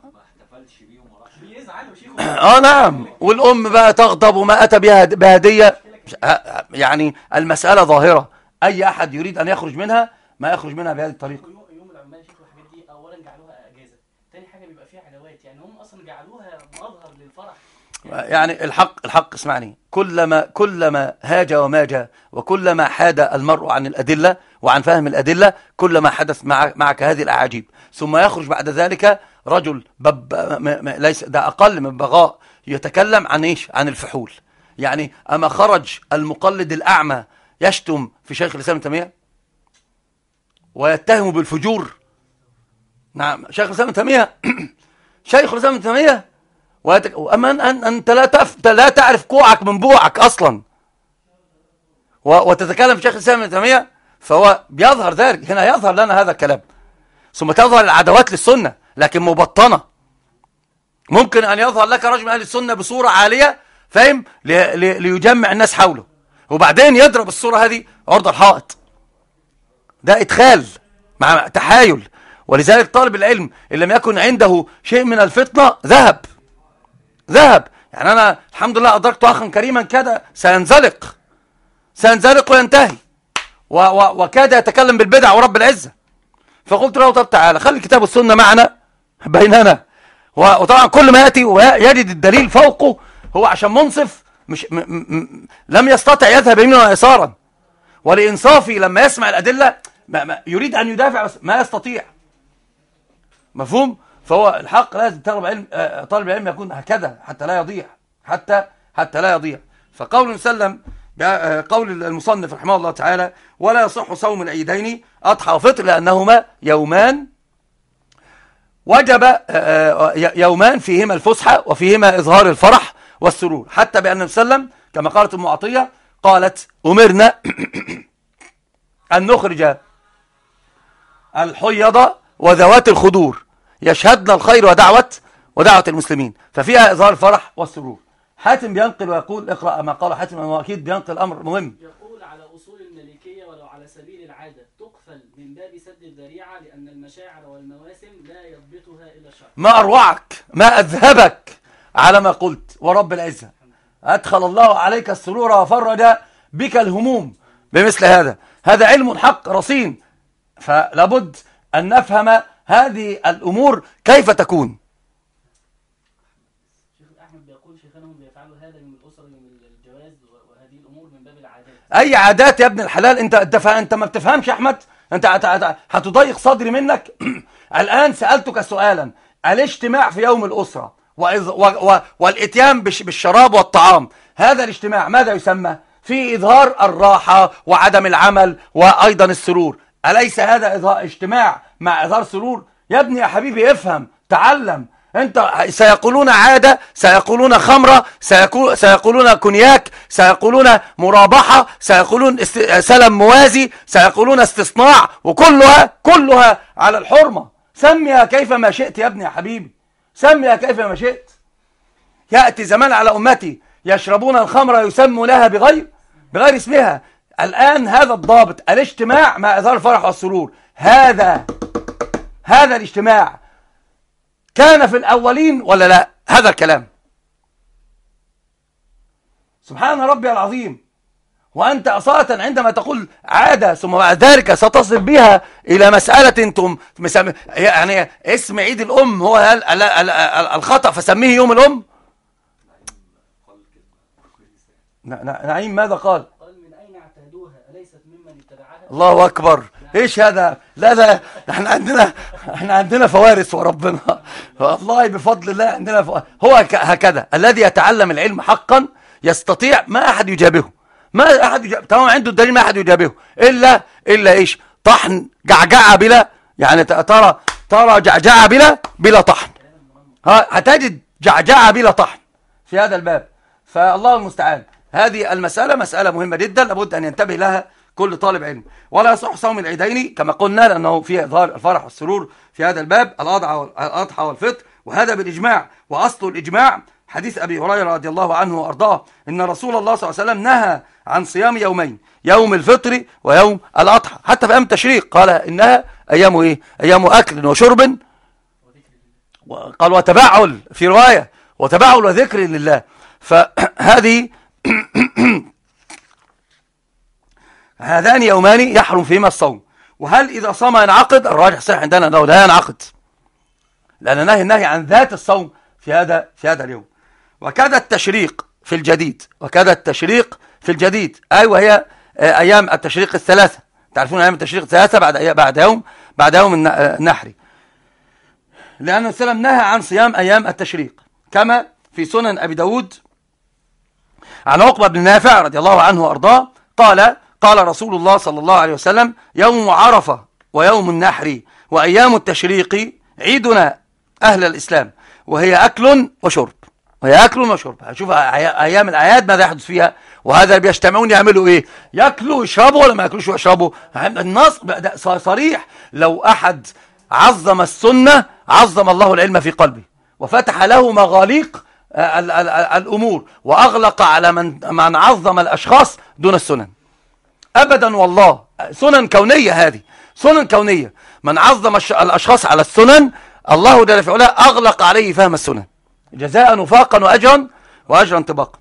اه نعم، والأم بقى تغضب وما أتى بها بهدية. يعني المسألة ظاهرة، أي أحد يريد أن يخرج منها ما يخرج منها بهذه الطريقة. يوم العمال شيخ والحاجات دي أولا جعلوها أجازة، تاني حاجة بيبقى فيها علاوات، يعني هم أصلا جعلوها مظهر للفرح. يعني الحق الحق اسمعني، كلما كلما هاج وماج وكلما حاد المرء عن الأدلة وعن فهم الأدلة كلما حدث مع معك هذه الأعاجيب، ثم يخرج بعد ذلك رجل بب ليس ده أقل من بغاء يتكلم عن إيش؟ عن الفحول. يعني أما خرج المقلد الأعمى يشتم في شيخ الإسلام ابن تيمية ويتهم بالفجور؟ نعم شيخ الإسلام ابن تيمية شيخ الإسلام ابن تيمية ويتك... أما أن أنت لا, تف... لا تعرف كوعك من بوعك أصلا و... وتتكلم في شيخ الإسلام ابن تيمية، فهو بيظهر ذلك. هنا يظهر لنا هذا الكلام، ثم تظهر العدوات للسنة لكن مبطنة. ممكن أن يظهر لك رجل من أهل السنة بصورة عالية، فاهم، لي... لي... ليجمع الناس حوله، وبعدين يضرب الصورة هذه عرض الحائط. ده إدخال مع تحايل. ولذلك طالب العلم إن لم يكن عنده شيء من الفطنة ذهب ذهب يعني أنا الحمد لله أدركت أخا كريما كاد سينزلق سينزلق وينتهي و... و... وكاد يتكلم بالبدع ورب العزة، فقلت له طب تعالى خلي الكتاب والسنة معنا بيننا. وطبعا كل ما يأتي ويجد الدليل فوقه هو عشان منصف مش م... م... لم يستطع يذهب يمينا ويسارا، ولإنصافي لما يسمع الأدلة ما... ما... يريد أن يدافع بس ما يستطيع. مفهوم؟ فهو الحق لازم طالب علم طالب العلم يكون هكذا حتى لا يضيع حتى حتى لا يضيع. فقول سلم قول المصنف رحمه الله تعالى ولا يصح صوم العيدين أضحى وفطر لأنهما يومان وجب يومان فيهما الفسحة وفيهما إظهار الفرح والسرور، حتى بأن سلم كما قالت أم عطية قالت أمرنا أن نخرج الحيض وذوات الخدور يشهدنا الخير ودعوة ودعوة المسلمين، ففيها إظهار الفرح والسرور. حاتم بينقل ويقول اقرأ ما قال حاتم، هو أكيد بينقل أمر مهم. يقول على أصول الملكية ولو على سبيل العادة تقفل من باب سد الذريعة لأن المشاعر والمواسم لا يضبطها إلا الشرع. ما أروعك، ما أذهبك على ما قلت، ورب العزة أدخل الله عليك السرور وفرج بك الهموم بمثل هذا. هذا علم حق رصين، فلابد أن نفهم هذه الأمور كيف تكون. شيخ أحمد بيقول شيخانهم بيفعلوا هذا من الأسرة من الجواز وهذه الأمور من باب العادات. أي عادات يا ابن الحلال؟ أنت أنت, أنت ما بتفهمش يا أحمد، أنت هتضيق صدري منك. الآن سألتك سؤالا، الاجتماع في يوم الأسرة والإتيان بالشراب والطعام، هذا الاجتماع ماذا يسمى؟ في إظهار الراحة وعدم العمل وأيضا السرور، أليس هذا إظهار اجتماع مع إظهار سرور؟ يا ابني يا حبيبي افهم تعلم. انت سيقولون عادة، سيقولون خمرة، سيقول سيقولون كونياك، سيقولون مرابحة، سيقولون است... سلم موازي، سيقولون استصناع، وكلها كلها على الحرمة. سميها كيف ما شئت يا ابني يا حبيبي، سميها كيف ما شئت. يأتي زمان على أمتي يشربون الخمرة يسموا لها بغير بغير اسمها. الآن هذا الضابط الاجتماع مع إظهار الفرح والسرور، هذا هذا الاجتماع كان في الأولين ولا لا؟ هذا الكلام سبحان ربي العظيم. وأنت أصالة عندما تقول عادة ثم بعد ذلك ستصل بها إلى مسألة انتم يعني اسم عيد الأم هو الخطأ فسميه يوم الأم. نعيم ماذا قال؟ الله أكبر. إيش هذا؟ لا لا احنا عندنا احنا عندنا فوارس وربنا والله بفضل الله عندنا فوارس. هو هكذا الذي يتعلم العلم حقا يستطيع ما أحد يجابهه، ما أحد يجابه، طبعا عنده الدليل ما أحد يجابهه إلا إلا إيش؟ طحن جعجعة بلا، يعني ترى ترى جعجعة بلا بلا طحن، ها هتجد جعجعة بلا طحن في هذا الباب. فالله المستعان. هذه المسألة مسألة مهمة جدا لابد أن ينتبه لها كل طالب علم. ولا يصح صوم العيدين كما قلنا لأنه فيه إظهار الفرح والسرور في هذا الباب، الأضحى والفطر، وهذا بالإجماع. وأصل الإجماع حديث أبي هريرة رضي الله عنه وأرضاه إن رسول الله صلى الله عليه وسلم نهى عن صيام يومين، يوم الفطر ويوم الأضحى، حتى في أيام التشريق قال إنها أيام إيه؟ أيام أكل وشرب، قال وتبعل في رواية وتبعل وذكر لله. فهذه هذان يومان يحرم فيهما الصوم. وهل إذا صام ينعقد؟ الراجح صحيح عندنا أنه لا ينعقد، لأن نهي النهي عن ذات الصوم في هذا في هذا اليوم. وكذا التشريق في الجديد، وكذا التشريق في الجديد أي أيوة وهي أيام التشريق الثلاثة. تعرفون أيام التشريق الثلاثة بعد بعد يوم بعد يوم النحر، لأن السلام نهى عن صيام أيام التشريق، كما في سنن أبي داود عن عقبة بن نافع رضي الله عنه وأرضاه قال قال رسول الله صلى الله عليه وسلم يوم عرفة ويوم النحر وأيام التشريق عيدنا أهل الإسلام، وهي أكل وشرب، وهي أكل وشرب. هشوف أيام الأعياد ماذا يحدث فيها، وهذا بيجتمعون يعملوا إيه؟ يأكلوا ويشربوا ولا ما يأكلوش ويشربوا؟ النص صريح، لو أحد عظم السنة عظم الله العلم في قلبه وفتح له مغاليق الأمور وأغلق على من من عظم الأشخاص دون السنن أبدا. والله سنن كونية، هذه سنن كونية. من عظم الأشخاص على السنن الله جل في علاه أغلق عليه فهم السنن جزاء وفاقا وأجرا وأجرا طباقا.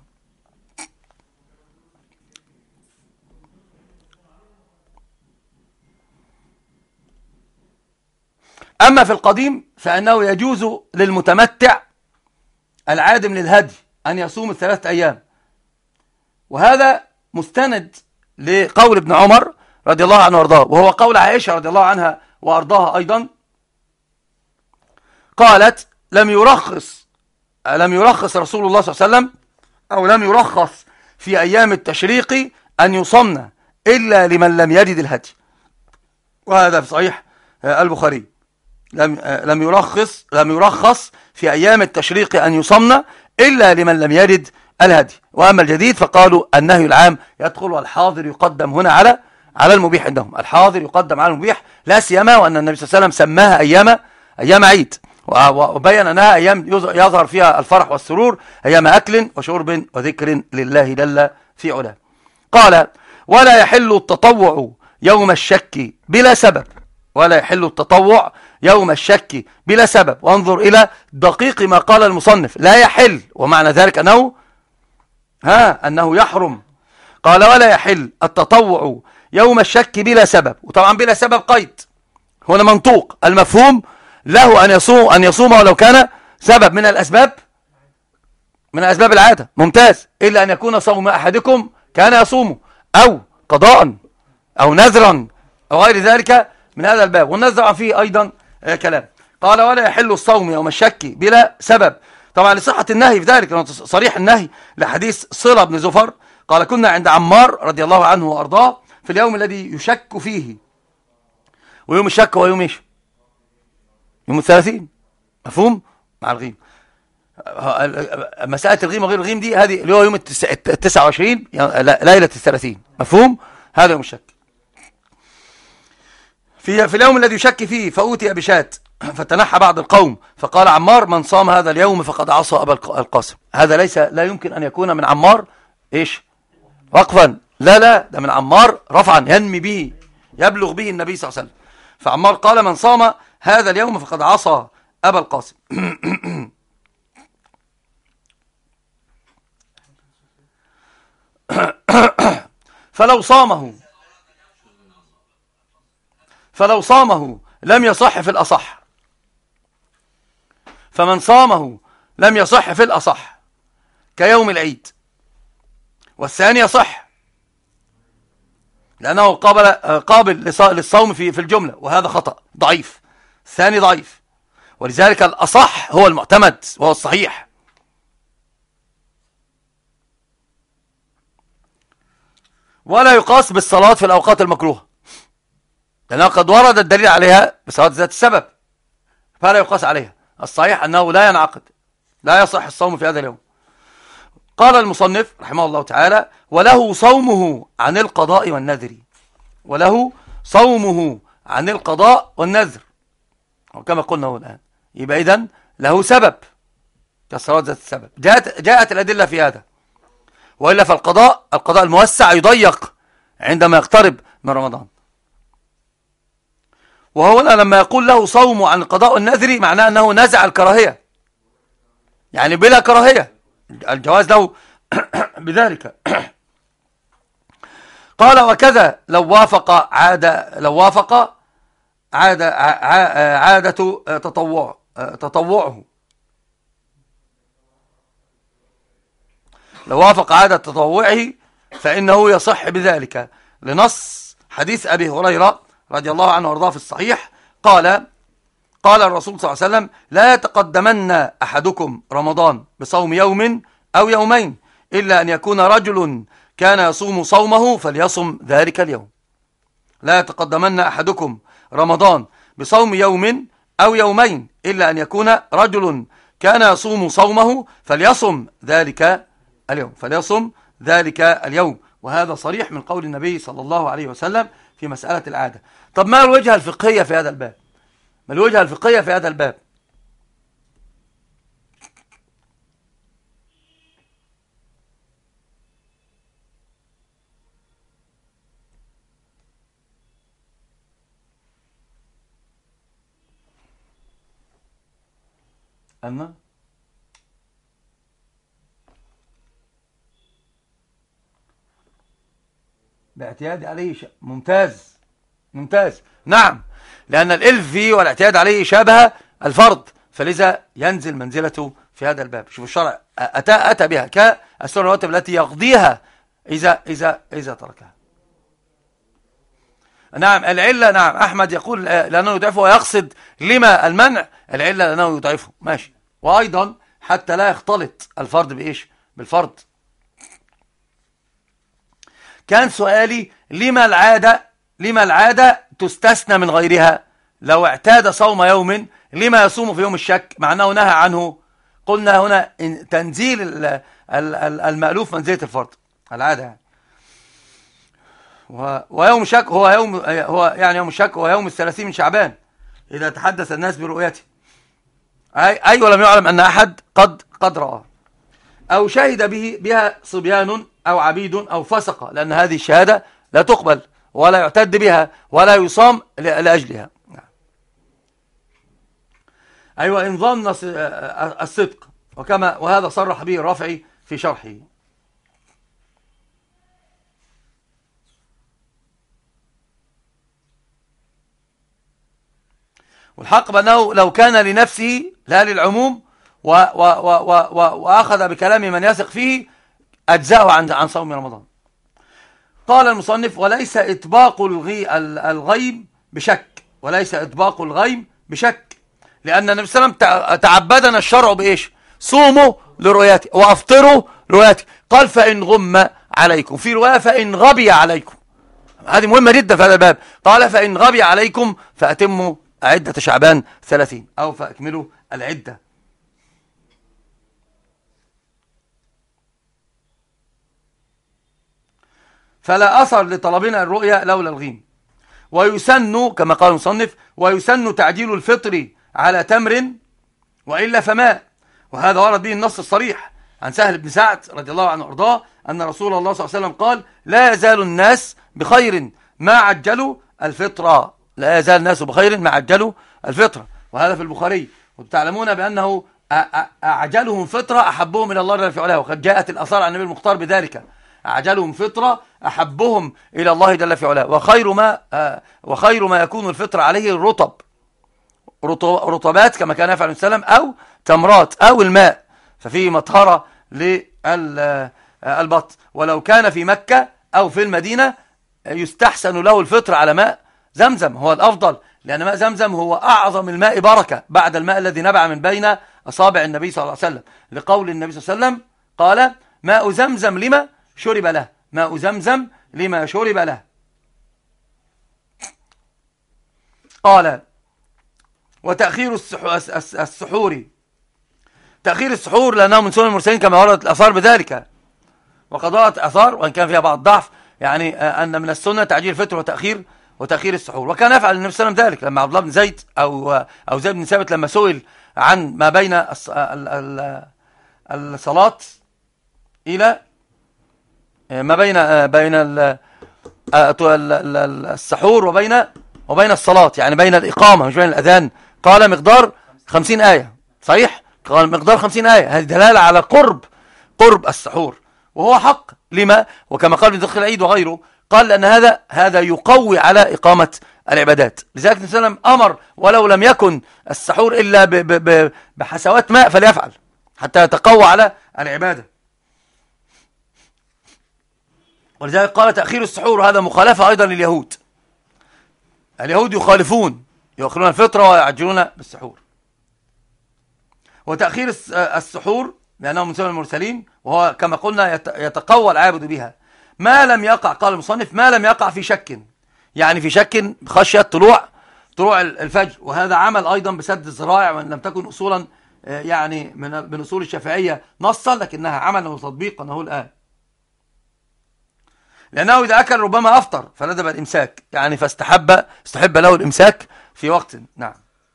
أما في القديم فإنه يجوز للمتمتع العادم للهدي أن يصوم الثلاثة أيام، وهذا مستند لقول ابن عمر رضي الله عنه وارضاه، وهو قول عائشة رضي الله عنها وارضاها أيضا، قالت لم يرخص لم يرخص رسول الله صلى الله عليه وسلم أو لم يرخص في أيام التشريق أن يصمن إلا لمن لم يجد الهدي، وهذا في صحيح البخاري. لم لم يرخص لم يرخص في أيام التشريق أن يصمن إلا لمن لم يجد الهدي. وأما الجديد فقالوا النهي العام يدخل والحاضر يقدم هنا على على المبيح عندهم، الحاضر يقدم على المبيح، لا سيما وأن النبي صلى الله عليه وسلم سماها أيام أيام عيد، وبين أنها أيام يظهر فيها الفرح والسرور، أيام أكل وشرب وذكر لله جل في علاه. قال ولا يحل التطوع يوم الشك بلا سبب، ولا يحل التطوع يوم الشك بلا سبب. وانظر إلى دقيق ما قال المصنف، لا يحل، ومعنى ذلك أنه ها أنه يحرم. قال ولا يحل التطوع يوم الشك بلا سبب، وطبعا بلا سبب قيد، هنا منطوق المفهوم له أن يصوم أن يصوم ولو كان سبب من الأسباب من أسباب العادة، ممتاز، إلا أن يكون صوم أحدكم كان يصوم أو قضاء أو نذرا أو غير ذلك من هذا الباب، والنذر فيه أيضا كلام. قال ولا يحل الصوم يوم الشك بلا سبب، طبعا لصحة النهي في ذلك، صريح النهي لحديث صلة بن زفر قال كنا عند عمار رضي الله عنه وأرضاه في اليوم الذي يشك فيه، ويوم الشك هو يوم ايش؟ يوم الثلاثين، مفهوم؟ مع الغيم. مسألة الغيم وغير الغيم دي هذه اللي هو يوم التسعة وعشرين ليلة الثلاثين، مفهوم؟ هذا يوم الشك. في في اليوم الذي يشك فيه فأوتي بشاة فتنحى بعض القوم فقال عمار من صام هذا اليوم فقد عصى أبا القاسم. هذا ليس لا يمكن أن يكون من عمار إيش وقفا، لا لا، ده من عمار رفعا ينمي به يبلغ به النبي صلى الله عليه وسلم. فعمار قال من صام هذا اليوم فقد عصى أبا القاسم. فلو صامه فلو صامه لم يصح في الأصح، فمن صامه لم يصح في الأصح كيوم العيد، والثاني يصح لأنه قابل قابل للصوم في في الجملة، وهذا خطأ ضعيف، الثاني ضعيف، ولذلك الأصح هو المعتمد وهو الصحيح. ولا يقاس بالصلاة في الأوقات المكروهة، لأنها قد ورد الدليل عليها بصلاة ذات السبب، فلا يقاس عليها. الصحيح أنه لا ينعقد، لا يصح الصوم في هذا اليوم. قال المصنف رحمه الله تعالى: وله صومه عن القضاء والنذر. وله صومه عن القضاء والنذر، وكما قلنا هو الآن، يبقى إذن له سبب كالصلاة ذات السبب. جاءت, جاءت الأدلة في هذا، وإلا فالقضاء القضاء الموسع يضيق عندما يقترب من رمضان. وهو هنا لما يقول له صوم عن القضاء والنذر معناه أنه نزع الكراهية، يعني بلا كراهية، الجواز له بذلك. قال: وكذا لو وافق عادة لو وافق عادة عادة تطوع تطوعه لو وافق عادة تطوعه فإنه يصح بذلك، لنص حديث أبي هريرة رضي الله عنه وارضاه في الصحيح. قال قال الرسول صلى الله عليه وسلم: لا يتقدمن أحدكم رمضان بصوم يوم أو يومين إلا أن يكون رجل كان يصوم صومه فليصم ذلك اليوم. لا يتقدمن أحدكم رمضان بصوم يوم أو يومين إلا أن يكون رجل كان يصوم صومه فليصم ذلك اليوم فليصم ذلك اليوم وهذا صريح من قول النبي صلى الله عليه وسلم في مسألة العادة. طب ما الوجهة الفقهية في هذا الباب؟ ما الوجهة الفقهية في هذا الباب؟ أما باعتياد عليه ش... ممتاز ممتاز نعم، لأن الإلف فيه والاعتياد عليه شابه الفرض، فلذا ينزل منزلته في هذا الباب. شوف الشرع أتى, أتى بها كالسنة الرواتب التي يقضيها إذا, إذا, إذا تركها. نعم العلة، نعم أحمد يقول لأنه يضعفه ويقصد لما المنع، العلة لأنه يضعفه، ماشي. وأيضا حتى لا يختلط الفرد بإيش؟ بالفرد. كان سؤالي لما العادة لما العادة تستثنى من غيرها؟ لو اعتاد صوم يوم لما يصوم في يوم الشك مع أنه نهى عنه؟ قلنا هنا تنزيل المألوف منزلة الفرد، العادة يعني. ويوم الشك هو يوم هو يعني يوم الشك هو يوم الثلاثين من شعبان إذا تحدث الناس برؤيته، أي أي ولم يعلم أن أحد قد قد رأى، أو شهد به بها صبيان أو عبيد أو فسقة، لأن هذه الشهادة لا تقبل ولا يعتد بها ولا يصام لأجلها. أيوة إن ظن الصدق، وكما وهذا صرح به الرافعي في شرحه. والحق بأنه لو كان لنفسه لا للعموم و و و و و وأخذ بكلام من يثق فيه أجزاءه عن عن صوم رمضان. قال المصنف: وليس إطباق الغيب بشك وليس إطباق الغيب بشك لأن النبي صلى الله عليه وسلم تعبدنا الشرع بإيش؟ صوموا لرؤيته وأفطروا لرؤيته. قال: فإن غم عليكم، في رواية فإن غبي عليكم، هذه مهمة جدا في هذا الباب. قال: فإن غبي عليكم فأتموا عدة شعبان ثلاثين أو فأكملوا العدة. فلا أثر لطلبنا الرؤيا لولا الغيم. ويسن كما قال المصنف: ويسن تعجيل الفطر على تمر وإلا فماء. وهذا ورد به النص الصريح عن سهل بن سعد رضي الله عنه وارضاه أن رسول الله صلى الله عليه وسلم قال: لا يزال الناس بخير ما عجلوا الفطرة. لا يزال الناس بخير ما عجلوا الفطرة، وهذا في البخاري. وتعلمون بأنه أعجلهم فطرة أحبهم إلى الله جل في علاه، وقد جاءت الآثار عن النبي المختار بذلك: أعجلهم فطرة أحبهم إلى الله جل في علاه. وخير ما وخير ما يكون الفطر عليه الرطب، رطبات كما كان يفعل السلام، أو تمرات، أو الماء، ففيه مطهرة للبطن. ولو كان في مكة أو في المدينة يستحسن له الفطر على ماء زمزم، هو الأفضل، لأن ماء زمزم هو أعظم الماء بركة بعد الماء الذي نبع من بين أصابع النبي صلى الله عليه وسلم، لقول النبي صلى الله عليه وسلم: قال: ماء زمزم لما شرب له، ماء زمزم لما شرب له. قال وتأخير السحور، تأخير السحور لأنه من سنن المرسلين كما وردت الآثار بذلك، وقد وردت آثار وإن كان فيها بعض ضعف يعني أن من السنة تعجيل الفطر وتأخير وتأخير السحور. وكان يفعل النبي صلى الله عليه وسلم ذلك لما عبد الله بن زيد أو أو زيد بن ثابت لما سئل عن ما بين الصلاة إلى ما بين بين السحور وبين وبين الصلاة، يعني بين الإقامة مش بين الأذان، قال مقدار خمسين آية. صحيح، قال مقدار خمسين آية، هذه دلالة على قرب قرب السحور، وهو حق. لما؟ وكما قال ابن دقيق العيد وغيره، قال لأن هذا هذا يقوي على إقامة العبادات. لذلك النبي صلى الله عليه وسلم أمر ولو لم يكن السحور إلا ب ب ب بحسوات ماء فليفعل حتى يتقوى على العبادة. ولذلك قال تأخير السحور هذا مخالفة أيضا لليهود. اليهود يخالفون، يؤخرون الفطرة ويعجلون بالسحور. وتأخير السحور لأنه من سنن المرسلين، وهو كما قلنا يتقوى العابد بها ما لم يقع، قال المصنف ما لم يقع في شك، يعني في شك خشية طلوع طلوع الفجر. وهذا عمل أيضا بسد الذرائع، وإن لم تكن أصولا يعني من من أصول الشافعية نصا، لكنها عمل وتطبيق أنه الآن، لأنه إذا أكل ربما أفطر فندب الإمساك، يعني فاستحب استحب له الإمساك في وقت. نعم.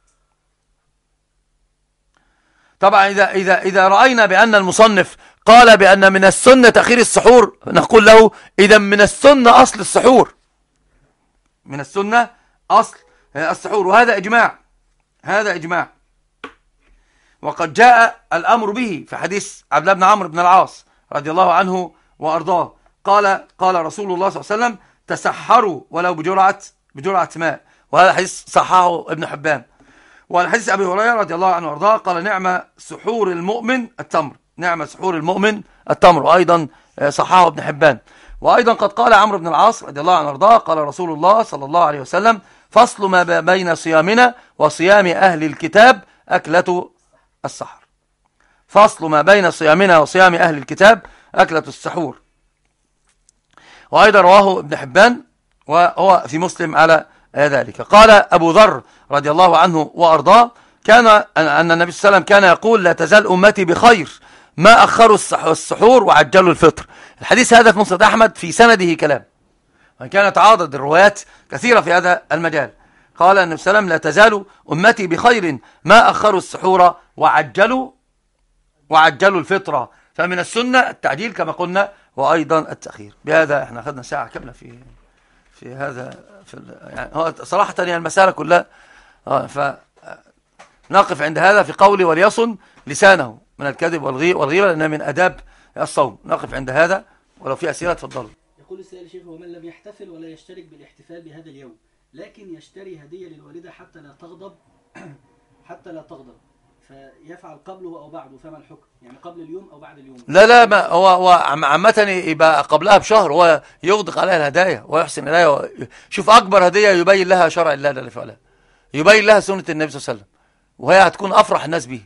طبعا إذا إذا إذا رأينا بأن المصنف قال بأن من السنة تأخير السحور، نقول له إذا من السنة أصل السحور، من السنة أصل السحور، وهذا إجماع، هذا إجماع. وقد جاء الأمر به في حديث عبد الله بن عمرو بن العاص رضي الله عنه وأرضاه، قال قال رسول الله صلى الله عليه وسلم تسحروا ولو بجرعة بجرعة ماء، وهذا حديث صححه ابن حبان. والحديث أبي هريرة رضي الله عنه وارضاه قال نعم سحور المؤمن التمر، نعم سحور المؤمن التمر، وأيضا صححه ابن حبان. وأيضا قد قال عمرو بن العاص رضي الله عنه وارضاه قال رسول الله صلى الله عليه وسلم فصل ما بين صيامنا وصيام أهل الكتاب أكلة السحر، فصل ما بين صيامنا وصيام أهل الكتاب أكلة السحور. وأيضا رواه ابن حبان وهو في مسلم على ذلك. قال أبو ذر رضي الله عنه وأرضاه كان أن النبي صلى الله عليه وسلم كان يقول لا تزال أمتي بخير ما أخروا السحور وعجلوا الفطر. الحديث هذا في مسند أحمد في سنده كلام، وإن كانت تعاضد الروايات كثيرة في هذا المجال. قال النبي صلى الله عليه وسلم لا تزال أمتي بخير ما أخروا السحور وعجلوا وعجلوا الفطر، فمن السنة التعجيل كما قلنا وأيضا التأخير. بهذا احنا أخذنا ساعة كاملة في في هذا في يعني هو صراحة يعني المسألة كلها اه فنقف عند هذا في قولي وليصن لسانه من الكذب والغيبة لأنها من أداب الصوم. نقف عند هذا، ولو في أسئلة تفضلوا. يقول السائل الشيخ ومن لم يحتفل ولا يشترك بالاحتفال بهذا اليوم لكن يشتري هدية للوالدة حتى لا تغضب حتى لا تغضب فيفعل قبله أو بعده، فما الحكم؟ يعني قبل اليوم أو بعد اليوم؟ لا لا ما هو هو عامة يبقى قبلها بشهر هو يغدق عليها الهدايا ويحسن إليها. شوف أكبر هدية يبين لها شرع الله اللي فعلها، يبين لها سنة النبي صلى الله عليه وسلم، وهي هتكون أفرح الناس به.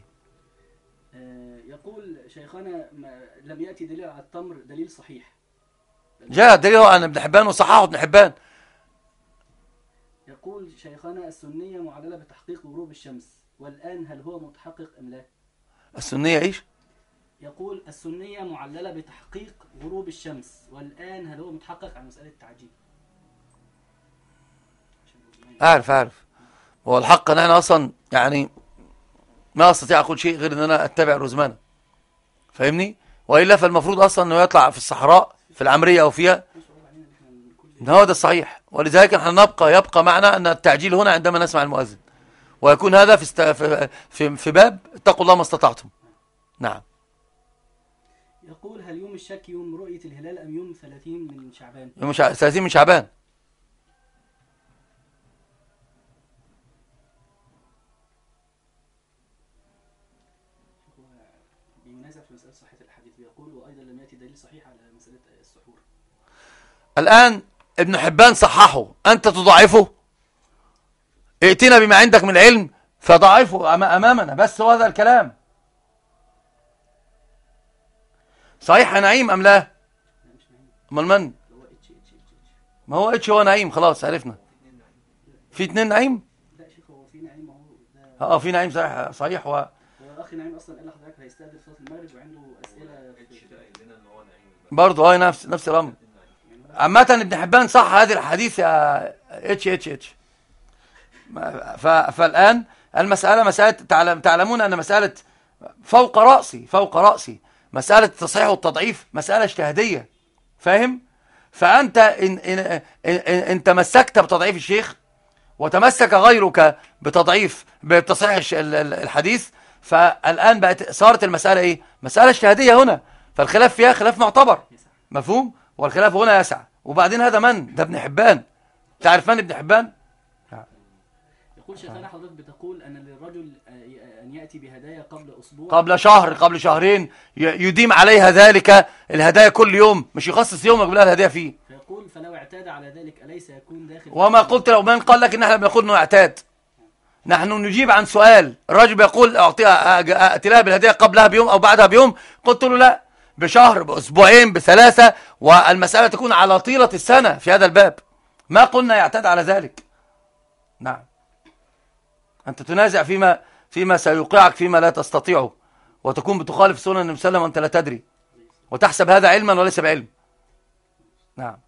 يقول شيخنا لم يأتي دليل على التمر دليل صحيح. جاء دليل عن ابن حبان وصححه ابن حبان. يقول شيخنا السنية معللة بتحقيق غروب الشمس، والآن هل هو متحقق أم لا؟ السنية إيش؟ يقول السنية معللة بتحقيق غروب الشمس، والآن هل هو متحقق على مسألة التعجيل؟ أعرف أعرف هو الحق أن أنا أصلا يعني ما أستطيع أقول شيء غير أن أنا أتبع رزمانة، فاهمني؟ وإلا فالمفروض أصلا أنه يطلع في الصحراء في العمرية أو فيها، هو ده الصحيح. ولذلك نحن نبقى يبقى معنا أن التعجيل هنا عندما نسمع المؤذن، ويكون هذا في است... في في, في باب اتقوا الله ما استطعتم. نعم. يقول هل يوم الشك يوم رؤية الهلال أم يوم ثلاثين من شعبان؟ يوم شع... ثلاثين من شعبان. بينازع في مسألة صحة الحديث، يقول وأيضا لم يأتي دليل صحيح على مسألة السحور. الآن ابن حبان صححه، أنت تضعفه؟ ائتنا بما عندك من العلم فضعفه أمامنا، بس هو هذا الكلام صحيح يا نعيم أم لا؟ أمال من؟ ما هو اتش هو نعيم، خلاص عرفنا. في اتنين نعيم. لا يا شيخ، هو في نعيم اهو ده. اه في نعيم صحيح صحيح. و هو اخي نعيم اصلا قال لحضرتك هيستأذن صلاه المغرب وعنده اسئله اتش ده قايل لنا ان هو نعيم برضه اه نفس نفس الامر. عامة ابن حبان صح هذه الحديث يا اتش اتش اتش. ف- فالآن المسألة مسألة تعلم تعلمون أن مسألة فوق رأسي فوق رأسي مسألة التصحيح والتضعيف مسألة اجتهادية، فاهم؟ فأنت إن, إن, إن, إن, إن تمسكت بتضعيف الشيخ وتمسك غيرك بتضعيف بتصحيح الش- ال- ال- الحديث، فالآن بقت صارت المسألة إيه؟ مسألة اجتهادية هنا، فالخلاف فيها خلاف معتبر، مفهوم؟ والخلاف هنا يسع. وبعدين هذا من؟ ده ابن حبان. تعرف من ابن حبان؟ يقول شيخنا حضرتك بتقول ان للرجل ان ياتي بهدايا قبل اسبوع، قبل شهر قبل شهرين ي- يديم عليها ذلك الهدايا كل يوم، مش يخصص يوم يقول لها الهدايا فيه. فيقول فلو اعتاد على ذلك اليس يكون داخل؟ وما قلت لو من قال لك ان احنا بنقول انه اعتاد، نحن نجيب عن سؤال. الرجل بيقول اعطيها اتي لها بالهدايا قبلها بيوم او بعدها بيوم، قلت له لا، بشهر باسبوعين بثلاثه، والمساله تكون على طيله السنه في هذا الباب، ما قلنا يعتاد على ذلك. نعم، انت تنازع فيما فيما سيوقعك فيما لا تستطيعه، وتكون بتخالف سنن النبي صلى الله عليه وسلم وانت لا تدري، وتحسب هذا علما وليس بعلم. نعم.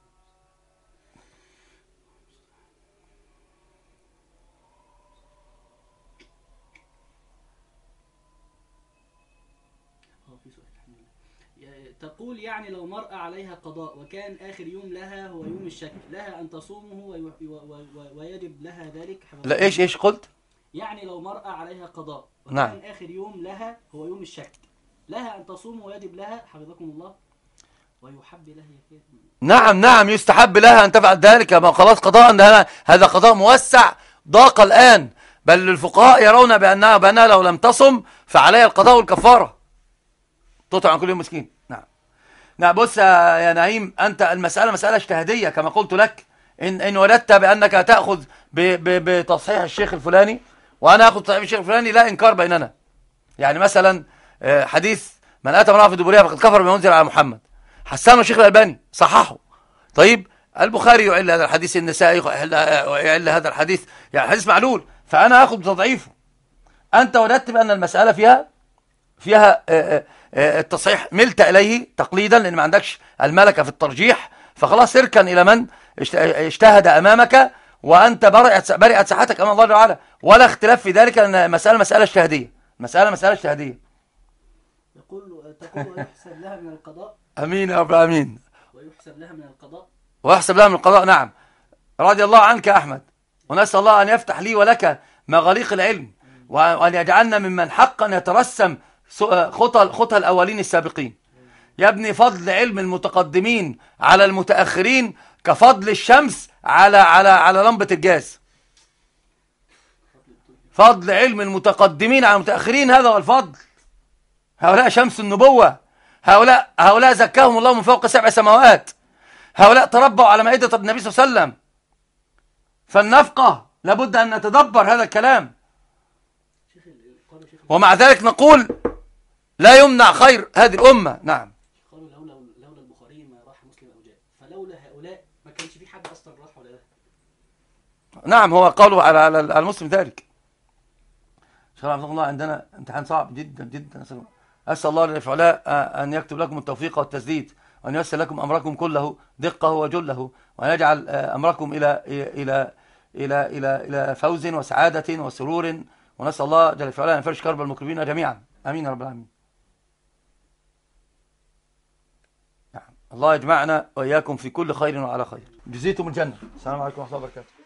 هو في سؤال الحمد لله. تقول يعني لو مرأة عليها قضاء وكان آخر يوم لها هو يوم الشك، لها أن تصومه وي- و- و- و- ويجب لها ذلك؟ لا ايش ايش قلت؟ يعني لو مرأة عليها قضاء وكان نعم. آخر يوم لها هو يوم الشك، لها أن تصوم ويجب لها حفظكم الله ويحب لها كده. نعم نعم، يستحب لها أن تفعل ذلك، ما خلاص قضاء، هذا هذا قضاء موسع ضاق الآن، بل الفقهاء يرون بأنها بأنها لو لم تصم فعليها القضاء والكفارة، تطعم عن كل يوم مسكين. نعم نعم. بص يا يا نعيم، أنت المسألة مسألة اجتهادية كما قلت لك، إن إن وردت بأنك تأخذ ب- ب- بتصحيح الشيخ الفلاني وأنا أخذ تصحيح الشيخ الفلاني، لا إنكار بيننا. يعني مثلا آه، حديث من أتى امرأة في دبرها فقد كفر بما أنزل على محمد، حسنه الشيخ الألباني صححه. طيب البخاري يعل هذا الحديث، النسائي يعل هذا الحديث، يعني الحديث معلول، فأنا أخذ بتضعيفه. أنت وردت بأن المسألة فيها فيها آه، آه، التصحيح، ملت إليه تقليدا لأن ما عندكش الملكة في الترجيح، فخلاص اركن إلى من اجتهد أمامك، وأنت برئت برئت ساحتك أمام الله تعالى، ولا اختلاف في ذلك، أن مسألة مسألة اجتهادية، مسألة مسألة اجتهادية. يقول تقول ويحسب لها من القضاء، أمين يا رب العالمين. ويحسب لها من القضاء ويحسب لها من القضاء. نعم، رضي الله عنك يا أحمد، ونسأل الله أن يفتح لي ولك مغاليق العلم، وأن يجعلنا ممن حقا يترسم خطى خطى الأولين السابقين. يا ابني، فضل علم المتقدمين على المتأخرين كفضل الشمس على على على لمبة الجاز. فضل علم المتقدمين على المتأخرين هذا هو الفضل. هؤلاء شمس النبوة، هؤلاء هؤلاء زكاهم الله من فوق سبع سماوات، هؤلاء تربوا على مائدة النبي صلى الله عليه وسلم. فالنفقة لابد أن نتدبر هذا الكلام، ومع ذلك نقول لا يمنع خير هذه الأمة. نعم. قالوا لولا لولا البخاري ما راح مسلم أو جاء، فلولا هؤلاء ما كانش في حد أصلا راح ولا ده. نعم، هو قالوا على على على المسلم ذلك. إن شاء الله الله عندنا امتحان صعب جدا جدا، أسأل الله جل وعلا أن يكتب لكم التوفيق والتسديد، وأن ييسر لكم أمركم كله دقه وجله، وأن يجعل أمركم إلى إلى إلى إلى إلى فوز وسعادة وسرور، ونسأل الله جل وعلا أن يفرج كرب المكربين جميعا. آمين يا رب العالمين. نعم. الله يجمعنا وإياكم في كل خير وعلى خير. جزيتم الجنة. السلام عليكم ورحمة الله وبركاته.